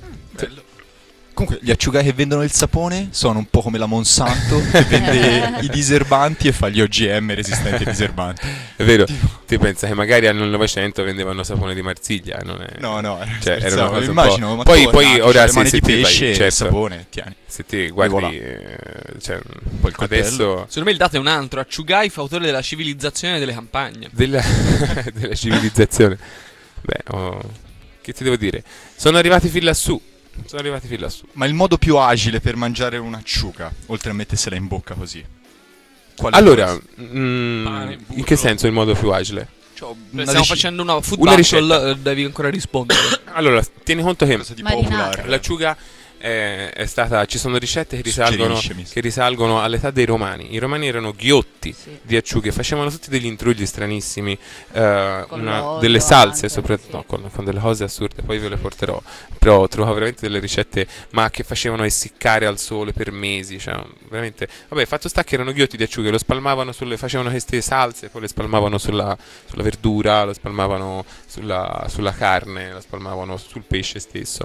Comunque, gli acciugai che vendono il sapone sono un po' come la Monsanto che vende i diserbanti e fa gli O G M resistenti ai diserbanti. È vero, ti pensa che magari nel Novecento vendevano sapone di Marsiglia, non è... No, no, cioè, era scherzavo, una cosa un immagino, po'... ma Poi, tu poi tornavi, ora c'è le se, mani se di ti vai- pesce e certo, sapone, tieni. se ti guardi, voilà. eh, cioè, Poi il coltello. adesso Secondo me il dato è un altro. Acciugai, fautore della civilizzazione delle campagne. della, della civilizzazione. Beh, oh, che ti devo dire? Sono arrivati fin lassù. Sono arrivati fin lassù. Ma il modo più agile per mangiare un'acciuga, oltre a mettersela in bocca così? Quale Allora, cosa? mm, Pane, burro. in che senso il modo più agile? Cioè, Una stiamo ricetta- facendo una food una battle, ricetta. eh, devi ancora rispondere. Allora, tieni conto che Cosa di Marinata. popolare? l'acciuga eh, è stata, ci sono ricette che risalgono, Suggeriscimi. che risalgono all'età dei romani. I romani erano ghiotti Sì. di acciughe, facevano tutti degli intrugli stranissimi, eh, Con una- l'olio delle salse anche, soprattutto, sì. no, con, con delle cose assurde, poi ve le porterò, però trovo veramente delle ricette, ma che facevano essiccare al sole per mesi, cioè, veramente, vabbè, fatto sta che erano ghiotti di acciughe, lo spalmavano sulle, facevano queste salse, poi le spalmavano sulla, sulla verdura, lo spalmavano sulla, sulla carne, lo spalmavano sul pesce stesso.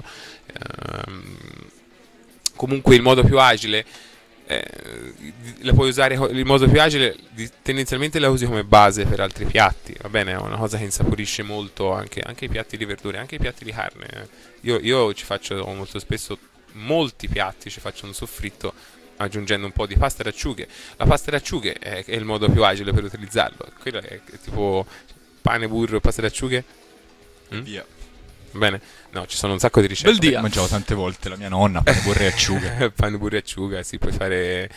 Ehm, comunque il modo più agile eh, la puoi usare co- il modo più agile di- tendenzialmente la usi come base per altri piatti, va bene, è una cosa che insaporisce molto anche, anche i piatti di verdure, anche i piatti di carne. eh. io, io ci faccio molto spesso molti piatti, ci faccio un soffritto aggiungendo un po' di pasta d'acciughe. La pasta d'acciughe è, è il modo più agile per utilizzarlo, quello è, è tipo pane, burro e pasta d'acciughe. Mm? Via. Va bene? No, ci sono un sacco di ricette. Bel dia. Mangiavo tante volte la mia nonna, pane, burro e acciughe. Pane, burro e acciuga, si puoi fare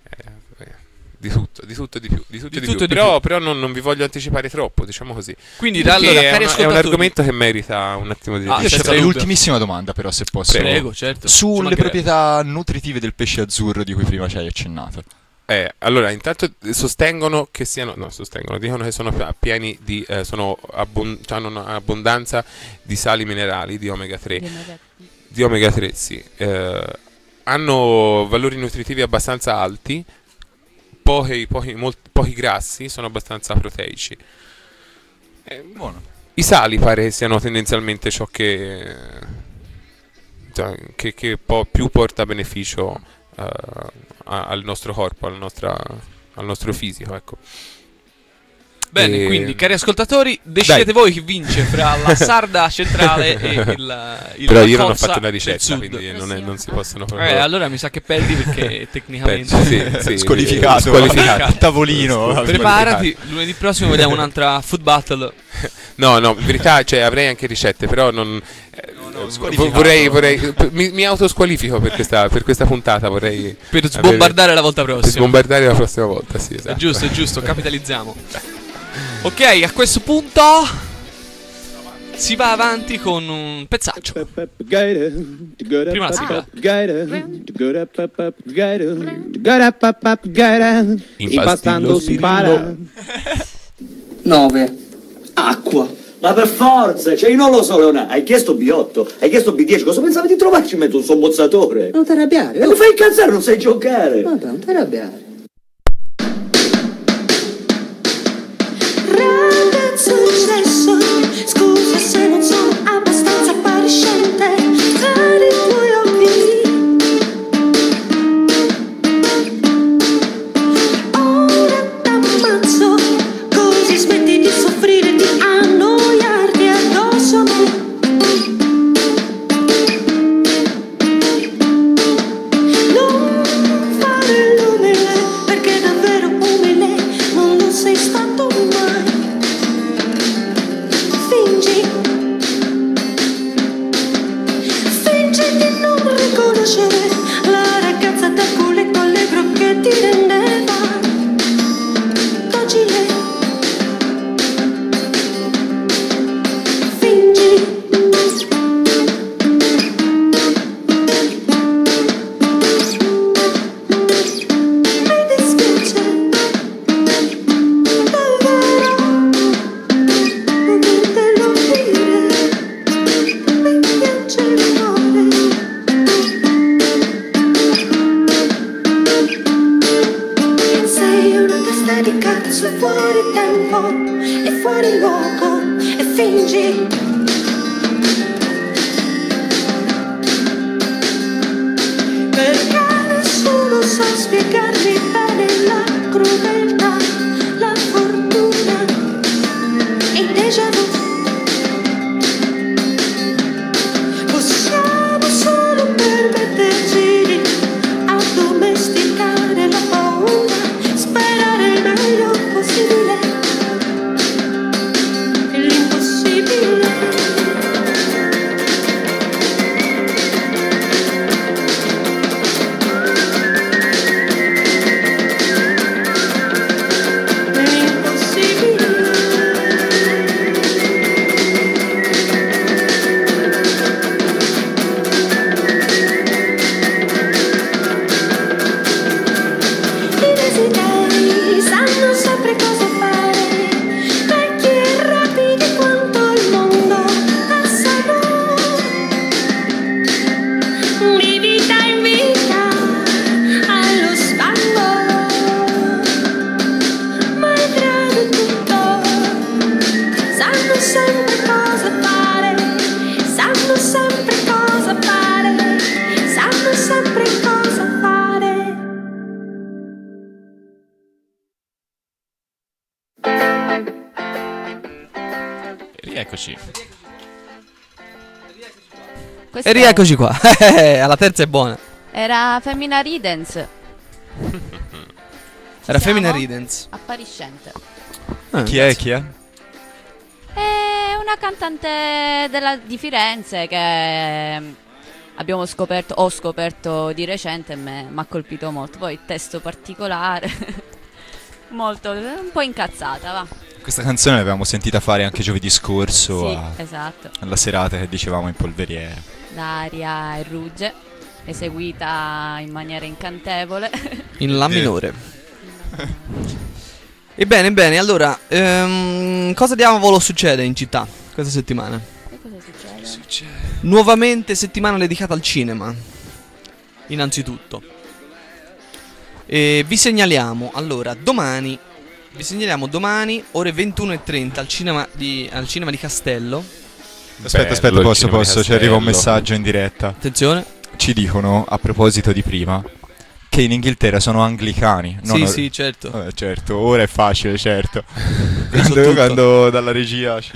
eh, di tutto, di tutto e di più, di tutto Di e di tutto più. e di Però, più. però non, non vi voglio anticipare troppo, diciamo così. Quindi, Perché allora, è, cari una- è un ascoltatori- argomento che merita un attimo di Ah, Io senza ci avrei dubbio. l'ultimissima domanda, però, se posso. Prego, certo. Ci Sulle mancherebbe. proprietà nutritive del pesce azzurro di cui prima ci hai accennato. Eh, allora, intanto sostengono che siano, no, sostengono, dicono che sono pi- pieni di, eh, sono abbon- hanno un'abbondanza di sali minerali, di omega tre. Di omega- Di omega tre, sì. Eh, hanno valori nutritivi abbastanza alti, pochi, pochi, molti, pochi grassi, sono abbastanza proteici. Eh, Buono. I sali pare siano tendenzialmente ciò che, cioè, che, che po- più porta beneficio eh, a- al nostro corpo, al, nostra- al nostro fisico, ecco. Bene, E- quindi cari ascoltatori, decidete Dai. voi chi vince fra la sarda centrale e il, il Però la io non ho cozza fatto una del ricetta, sud. quindi non, è- non si possono Eh, proprio... allora mi sa che perdi perché tecnicamente Beh, sì, sì, Squalificato. squalificato. A tavolino. Squalificato. Preparati, lunedì prossimo vediamo un'altra food battle. No, no, in verità, cioè, avrei anche ricette, però non... eh, vo- vorrei, vorrei mi, mi autosqualifico per questa, per questa puntata, vorrei... Per sbombardare avere- la volta Per prossima. sbombardare la prossima volta, sì, esatto. È giusto, è giusto, capitalizziamo. Ok, a questo punto si va avanti con un pezzaccio. Prima la sigla. Impastando si impara. nove. Acqua. Ma per forza, cioè io non lo so, Leonardo. Hai chiesto B otto, hai chiesto B dieci, cosa pensavi di trovarci in mezzo un sommozzatore? Non ti arrabbiare. E lo fai incazzare, non sai giocare. Vabbè, non ti arrabbiare. Ragazzo stesso, scusa se non sono abbastanza appariscente per i tuoi occhi. Ora t'ammazzo, così smetti di soffrire, di annoiarti addosso a me. Non fare l'umile, perché davvero umile non lo sei stato mai. Fingi, fingi di non riconoscere la ragazza dal culetto allegro che ti rendeva docile. Fingi. Mi dispiace, davvero, potertelo dire, mi piace il cuore. Sei una testa di cazzo, è fuori tempo, è fuori luogo, e fingi. Perché nessuno sa spiegarmi bene la crudeltà, la fortuna, il déjà vu. Possiamo solo permetterci di addomesticare la paura, sperare il meglio possibile, l'impossibile. I desideri sanno sempre cosa fare, vecchi e rapidi quanto il mondo passano, di vita in vita allo sbando, malgrado tutto sanno sempre cosa fare, sanno sempre cosa fare, sanno sempre cosa fare. Rieccoci. Questo E rieccoci qua. Alla terza è buona. era Femina Ridens. Era Femina Siamo? Ridens. Appariscente. Ah, Chi è? Chi è? È una cantante della- di Firenze che mm, abbiamo scoperto, ho scoperto di recente e mi ha colpito molto. Poi il testo particolare, molto, un po' incazzata, va. Questa canzone l'avevamo sentita fare anche giovedì scorso Sì, a- esatto. alla serata che dicevamo in polveriera. Daria e Rugge, eseguita in maniera incantevole. In La Eh. minore. Ebbene, bene, allora, ehm, cosa diavolo succede in città questa settimana? Che cosa succede? Nuovamente settimana dedicata al cinema. Innanzitutto. E vi segnaliamo, allora, domani. Vi segnaliamo domani, ore ventuno e trenta, al cinema di, al cinema di Castello. Aspetta, Bello aspetta, il posso, cinema di posso, ci arriva un Castello. messaggio in diretta. Attenzione. Ci dicono, a proposito di prima, che in Inghilterra sono anglicani. Non Sì, or- sì, certo. Vabbè, certo, ora è facile, certo. Penso quando, tutto. quando dalla regia ci...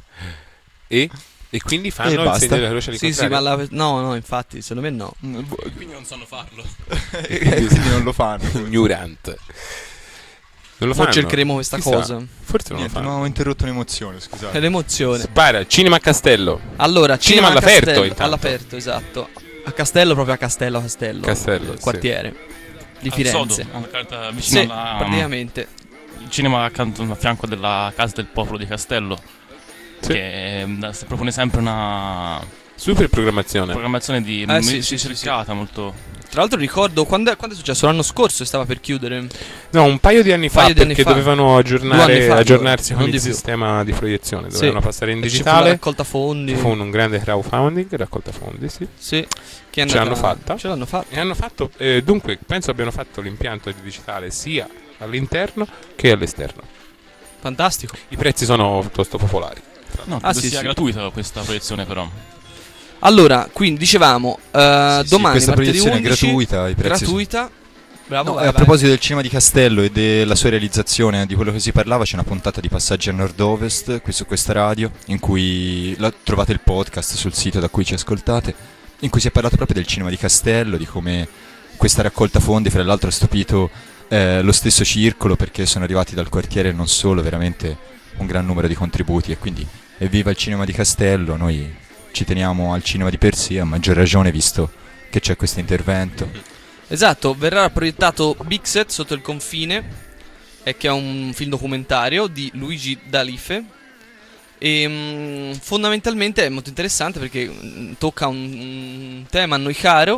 E? E quindi fanno E il basta. segno della croce Sì, sì, ma la... no, no, infatti, secondo me no. Quindi non sanno farlo. E quindi non lo fanno. Ignorante. Non lo Mo' fanno. cercheremo questa Chissà. cosa. Forse non Niente, lo ma fanno. ho interrotto un'emozione, scusate. È l'emozione. Spara, cinema a Castello. Allora, Cinema cinema, a all'aperto, Castello, intanto. all'aperto, esatto. A Castello, proprio a Castello, Castello. Castello, il sì. quartiere di Al Firenze. Sodo, alla carta vicino Sì, alla- praticamente. Il cinema accanto a fianco della Casa del Popolo di Castello. Sì. Che eh, si propone sempre una Super programmazione. programmazione di Eh, sì, m- sì, sì, ricercata, molto. Tra l'altro ricordo quando è, quando è successo l'anno scorso e stava per chiudere. No, un paio di anni fa, paio di anni perché fa. dovevano Due aggiornare, anni fa, aggiornarsi non con il di più. sistema di proiezione. Sì. Dovevano passare in E ci fu la digitale. raccolta fondi. Ci fu un grande crowdfunding, raccolta fondi, sì. Sì, che è Ce andata- l'hanno fatta. Ce l'hanno fatta. E hanno fatto, eh, dunque, penso abbiano fatto l'impianto di digitale sia all'interno che all'esterno. Fantastico. I prezzi sono piuttosto popolari. No, Ah, credo sì, sia sì. gratuita questa proiezione, però. Allora, quindi dicevamo, eh, Sì, sì, domani questa martedì proiezione è undici, gratuita, i prezzi gratuita. Bravo, No, vai, e a vai. proposito del cinema di Castello e della sua realizzazione, di quello che si parlava, c'è una puntata di Passaggi a Nord-Ovest qui su questa radio, in cui la- trovate il podcast sul sito da cui ci ascoltate, in cui si è parlato proprio del cinema di Castello, di come questa raccolta fondi, fra l'altro, ha stupito eh, lo stesso circolo, perché sono arrivati dal quartiere non solo, veramente un gran numero di contributi, e quindi evviva il cinema di Castello, noi ci teniamo al cinema di per sé, a maggior ragione visto che c'è questo intervento. Esatto, verrà proiettato Bixet sotto il confine, eh, che è un film documentario di Luigi D'Alife. E mm, fondamentalmente è molto interessante perché mm, tocca un, un tema a noi caro,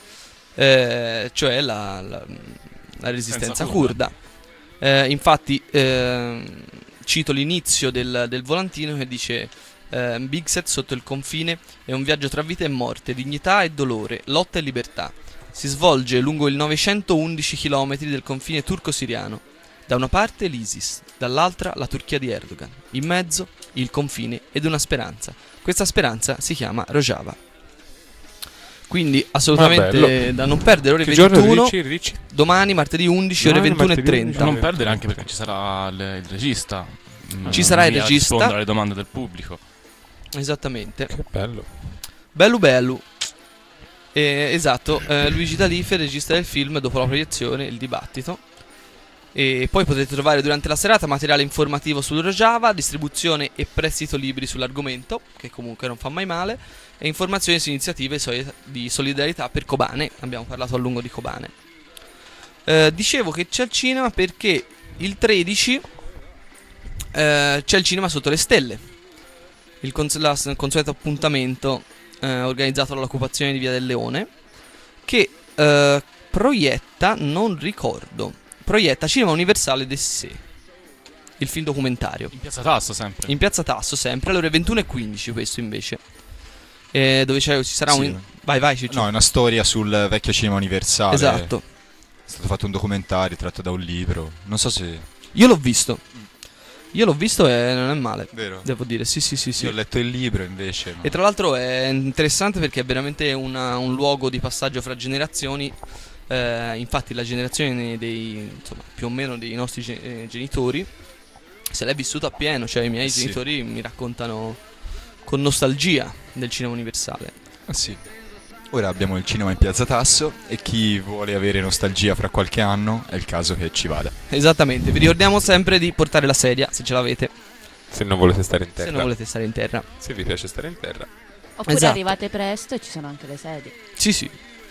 eh, cioè la, la- la resistenza Senza curda. Eh, infatti, eh, cito l'inizio del, del volantino che dice: eh, Bixet sotto il confine è un viaggio tra vita e morte, dignità e dolore, lotta e libertà. Si svolge lungo i novecentoundici chilometri del confine turco-siriano. Da una parte l'ISIS, dall'altra la Turchia di Erdogan. In mezzo il confine ed una speranza. Questa speranza si chiama Rojava. Quindi assolutamente bello. da non perdere, ore Che giorno ventuno. dici, Ricci? Domani martedì undici, ore Domani, ventuno e martedì trenta. Non perdere anche perché ci sarà il, il regista. mm, Ci sarà il lì a regista. rispondere alle domande del pubblico. Esattamente. Che bello. Bello bello. Eh, esatto, eh, Luigi D'Alife, regista del film, dopo la proiezione, il dibattito. E poi potete trovare durante la serata materiale informativo sul Rojava, distribuzione e prestito libri sull'argomento, che comunque non fa mai male, e informazioni su iniziative soli- di solidarietà per Kobane. Abbiamo parlato a lungo di Kobane. Eh, dicevo che c'è il cinema perché il tredici eh, c'è il cinema sotto le stelle. Il, cons- la- il consueto appuntamento eh, organizzato dall'occupazione di Via del Leone, che eh, proietta, non ricordo, proietta Cinema Universale d'Essè, il film documentario. In Piazza Tasso sempre. In Piazza Tasso sempre, alle ore ventuno e quindici questo invece. Eh, dove c'è, ci sarà Sì. un... Vai, vai, Ciccio. No, è una storia sul vecchio cinema universale. Esatto. È stato fatto un documentario tratto da un libro. Non so se... Io l'ho visto. Io l'ho visto e non è male. Vero? Devo dire, sì, sì, sì, sì. Io ho letto il libro invece. ma- E tra l'altro è interessante perché è veramente una- un luogo di passaggio fra generazioni. Eh, infatti la generazione dei, insomma, più o meno dei nostri ge- eh, genitori se l'è vissuto appieno. Cioè i miei Sì. genitori mi raccontano con nostalgia del cinema universale. Ah, sì. Ora abbiamo il cinema in Piazza Tasso e chi vuole avere nostalgia fra qualche anno è il caso che ci vada. Esattamente, vi ricordiamo sempre di portare la sedia se ce l'avete, Se non volete stare in terra. se non volete stare in terra. Se vi piace stare in terra. Oppure Esatto. arrivate presto e ci sono anche le sedie. Sì, sì.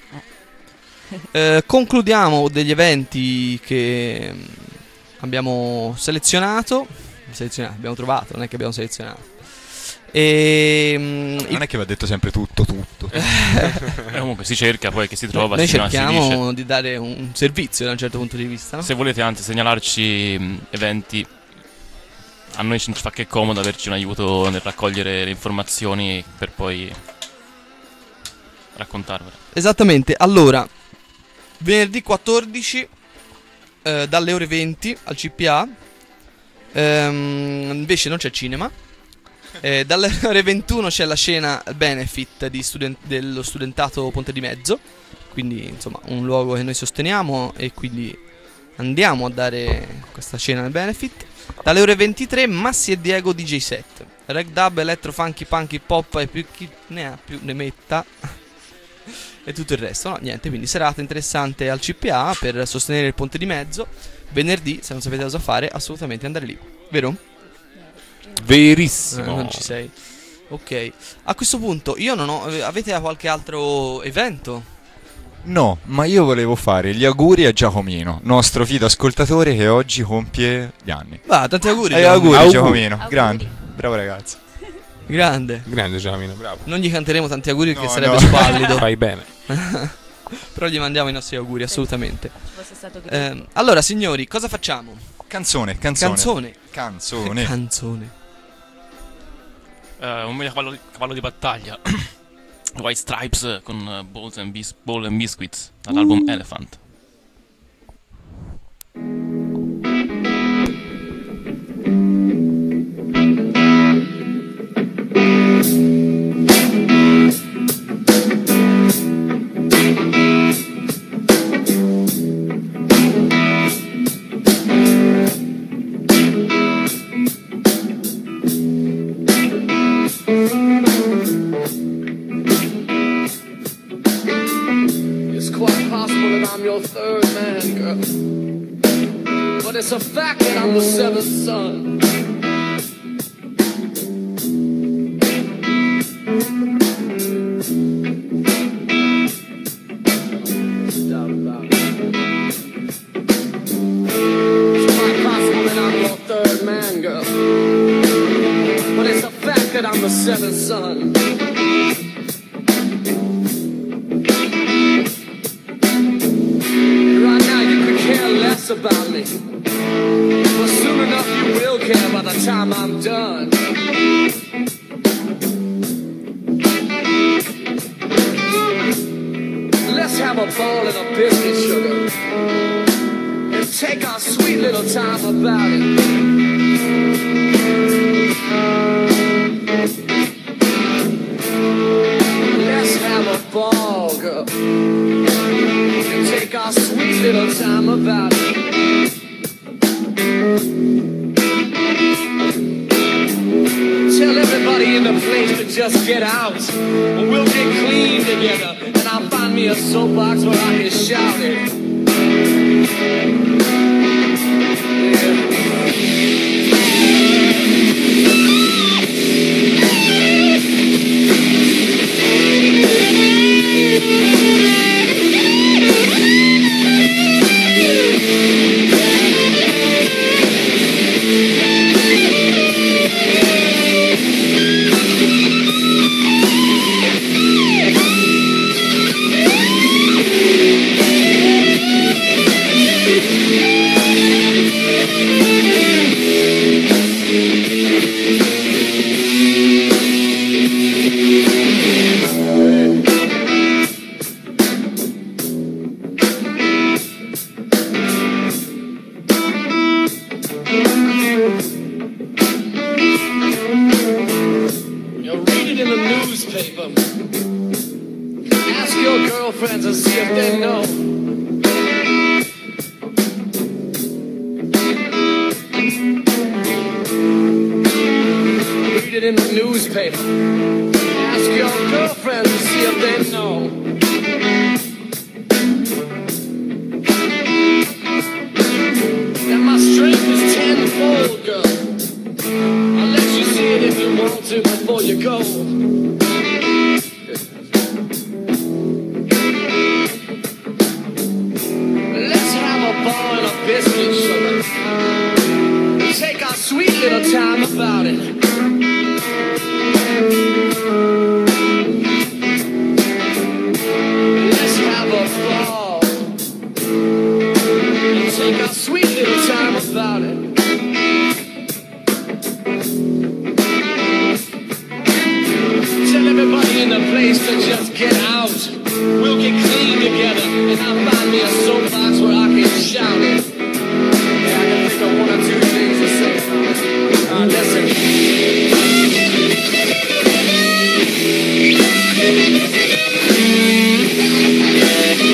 Eh, concludiamo degli eventi che mm, abbiamo selezionato. Selezionato, abbiamo trovato, non è che abbiamo selezionato. E, mm, Non è che va detto sempre tutto, tutto. Eh, comunque si cerca, poi che si trova, noi si, no, si dice. cerchiamo di dare un servizio da un certo punto di vista, no? Se volete anzi segnalarci mh, eventi, a noi ci fa che comodo averci un aiuto nel raccogliere le informazioni per poi raccontarvele. Esattamente, allora venerdì quattordici eh, dalle ore venti al C P A. Ehm, invece non c'è cinema. Eh, dalle ore ventuno c'è la scena benefit di studen- dello studentato Ponte di Mezzo, quindi insomma un luogo che noi sosteniamo e quindi andiamo a dare questa cena nel Benefit. Dalle ore ventitré Massi e Diego D J set, reg dub, electro, funky, punk, hip hop e più chi ne ha più ne metta e tutto il resto, no? Niente, quindi serata interessante al C P A per sostenere il ponte di mezzo. Venerdì, se non sapete cosa fare, assolutamente andare lì, vero? Verissimo. Eh, non ci sei. Ok, a questo punto io non ho... Avete qualche altro evento? No, ma io volevo fare gli auguri a Giacomino, nostro fido ascoltatore che oggi compie gli anni. Va, tanti auguri. Eh, auguri, auguri Giacomino, Auguri. grande, bravo ragazzo. Grande. Grande Giacomino, bravo. Non gli canteremo tanti auguri No, perché sarebbe no. squallido. Fai bene. Però gli mandiamo i nostri auguri, assolutamente. Fosse stato che- Eh, allora, signori, cosa facciamo? Canzone, canzone. Canzone. Canzone. Canzone. Eh, un mio cavallo di, cavallo di battaglia. White Stripes con uh, Balls and Bis- Ball and Biscuits dall'album Elephant. It's quite possible that I'm your third man, girl. But it's a fact that I'm the seventh son. Doubt about it. It's quite possible that I'm your third man, girl. But it's a fact that I'm the seventh son. Right now you could care less about me, but soon enough you will care by the time I'm done. Let's have a ball and a biscuit, sugar, and take our sweet little time about it. Let's have a ball, girl, and take our sweet little time about it. Tell everybody in the place to just get out, or we'll get clean together, and I'll find me a soapbox where I can shout it. You read it in the newspaper. Ask your girlfriends and see if they know. Read it in the newspaper. Ask your girlfriends and see if they know. That my strength is tenfold, girl. I'll let you see it if you want to before you go. Let's have a ball and a biscuit, sugar. Take our sweet little time about it. Let's have a ball and take our sweet little time about it. Tell everybody in the place to just get out. We'll get clean together, and I'll find me a soapbox where I can shout it. Yeah, I can think of one or two things to say. Uh, listen.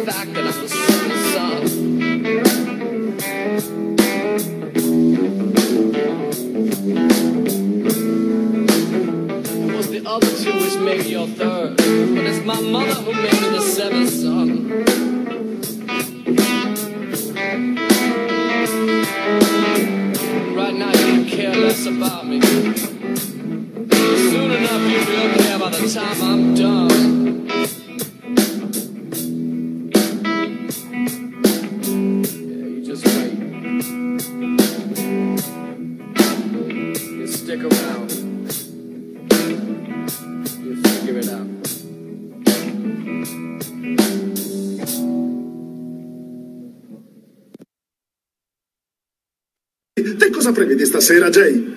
fact that I'm the seventh son. It was the other two which made me your third, but it's my mother who made me the seventh son. Right now you care less about me. Soon enough you will care by the time I'm done. Yeah, you just wait. You stick around. You figure it out. Te cosa prevedi stasera, Jay?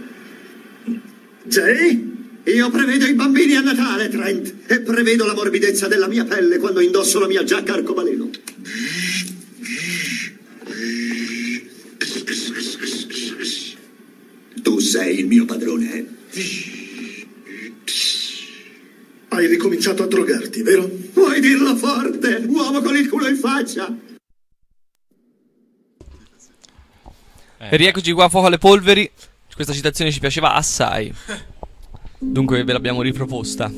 Jay? Io prevedo i bambini a Natale, Trent, e prevedo la morbidezza della mia pelle quando indosso la mia giacca arcobaleno. Tu sei il mio padrone, eh? Hai ricominciato a drogarti, vero? Vuoi dirlo forte, uomo con il culo in faccia? E rieccoci qua a Fuoco alle Polveri. Questa citazione ci piaceva assai. Dunque ve l'abbiamo riproposta.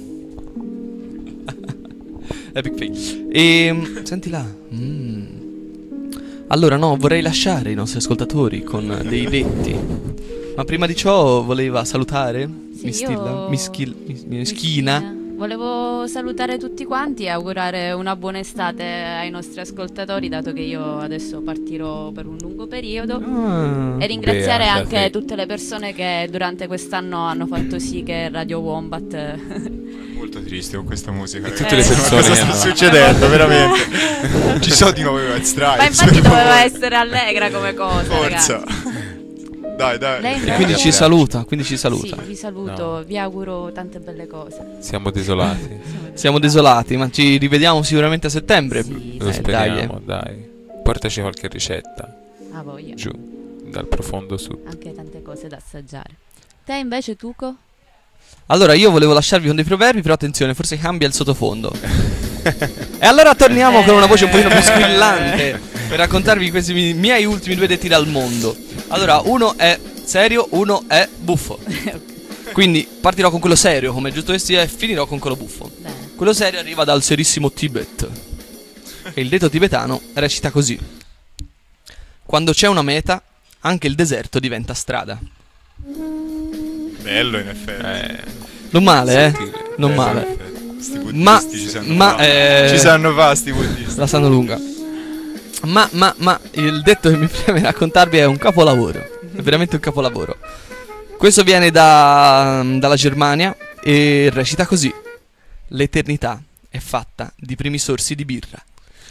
Epic fail. E senti là. Mm. Allora no, vorrei lasciare i nostri ascoltatori con dei detti. Ma prima di ciò voleva salutare Sì, Mistilla, io- Mischil, Mis- Mischina. Volevo salutare tutti quanti e augurare una buona estate ai nostri ascoltatori, dato che io adesso partirò per un lungo periodo. Ah, e ringraziare beata anche te. tutte le persone che durante quest'anno hanno fatto sì che Radio Wombat Molto triste con questa musica. E tutte le Eh, persone cosa che sta hanno- succedendo, veramente? Non ci sono di nuovo i White Stripes. Ma infatti per doveva favore. essere allegra come cosa, Forza. ragazzi. Dai, dai. Lei E invece- quindi ci saluta, quindi ci saluta. Sì, vi saluto, vi auguro tante belle cose. Siamo desolati. Siamo desolati, ma ci rivediamo sicuramente a settembre. Lo Eh, speriamo, dai. dai. Portaci qualche ricetta. A voglia. Giù, dal profondo sud. Anche tante cose da assaggiare. Te invece, Tuco? Allora, io volevo lasciarvi con dei proverbi, però attenzione, forse cambia il sottofondo. E allora torniamo con una voce un pochino più squillante per raccontarvi questi mi- miei ultimi due detti dal mondo. Allora, uno è serio, uno è buffo. Quindi partirò con quello serio, come è giusto che sia, e finirò con quello buffo. Bene. Quello serio arriva dal serissimo Tibet. E il detto tibetano recita così: quando c'è una meta, anche il deserto diventa strada. Bello in effetti. Eh, Non male, eh? Sottile. Non Bello, male. in effetti. Sti Ma, buddisti ci sanno ma, fa. eh, Ci sanno fa sti buddisti. la sanno lunga. Ma, ma, ma, il detto che mi preme raccontarvi è un capolavoro. È veramente un capolavoro. Questo viene da, dalla Germania e recita così: l'eternità è fatta di primi sorsi di birra.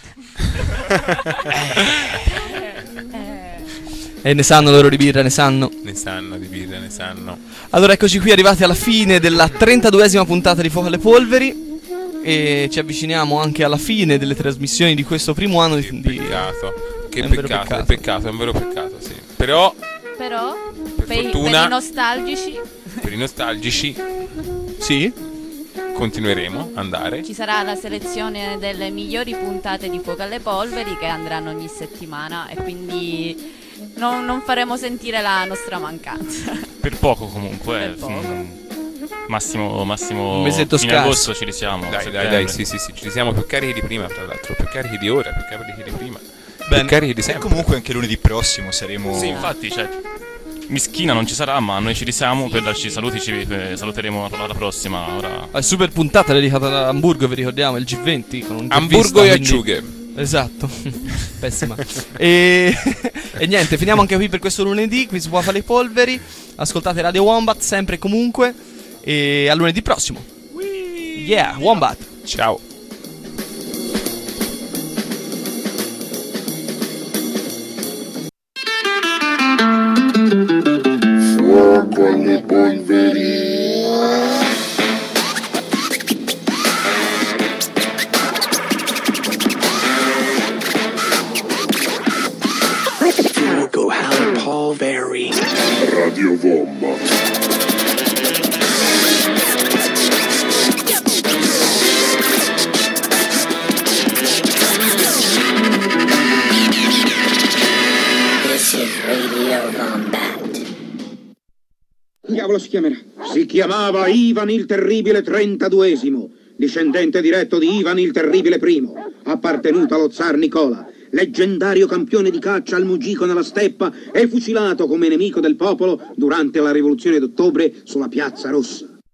E ne sanno loro di birra, ne sanno. ne sanno di birra, ne sanno. Allora eccoci qui arrivati alla fine della trentaduesima puntata di Fuoco alle Polveri. E ci avviciniamo anche alla fine delle trasmissioni di questo primo anno di... di- Peccato. Che È un vero peccato, peccato. è peccato, è un vero peccato, sì. Però, Però, Per per, i- fortuna- per i nostalgici, per i nostalgici, sì, continueremo a andare. ci sarà la selezione delle migliori puntate di Fuoco alle Polveri che andranno ogni settimana e quindi non, non faremo sentire la nostra mancanza. Per poco comunque. Per eh, poco. mm, Massimo, massimo Un mesetto fine scarso. agosto ci risiamo. Dai, dai, settembre. dai, sì, sì, sì, ci siamo più carichi di prima, tra l'altro, più carichi di ora, più carichi di prima. Bene. Più carichi di E sempre. comunque anche lunedì prossimo saremo. Sì, infatti, cioè, Mischina non ci sarà, ma noi ci risiamo per darci i saluti, ci eh, saluteremo alla prossima. Ora. è super puntata dedicata ad Amburgo, vi ricordiamo, il G venti con un'intervista, Amburgo e quindi- acciughe. Esatto. Pessima. e... e niente, finiamo anche qui per questo lunedì. Qui su Fuoco alle Polveri. Ascoltate Radio Wombat sempre e comunque. E a lunedì prossimo. Yeah, Wombat. Ciao. Fuoco alle polveri. Fuoco alle polveri. Radio Wombat. Diavolo si chiamerà? Si chiamava Ivan il Terribile trentaduesimo, discendente diretto di Ivan il Terribile primo, appartenuto allo zar Nicola, leggendario campione di caccia al Mugico nella steppa e fucilato come nemico del popolo durante la rivoluzione d'ottobre sulla Piazza Rossa.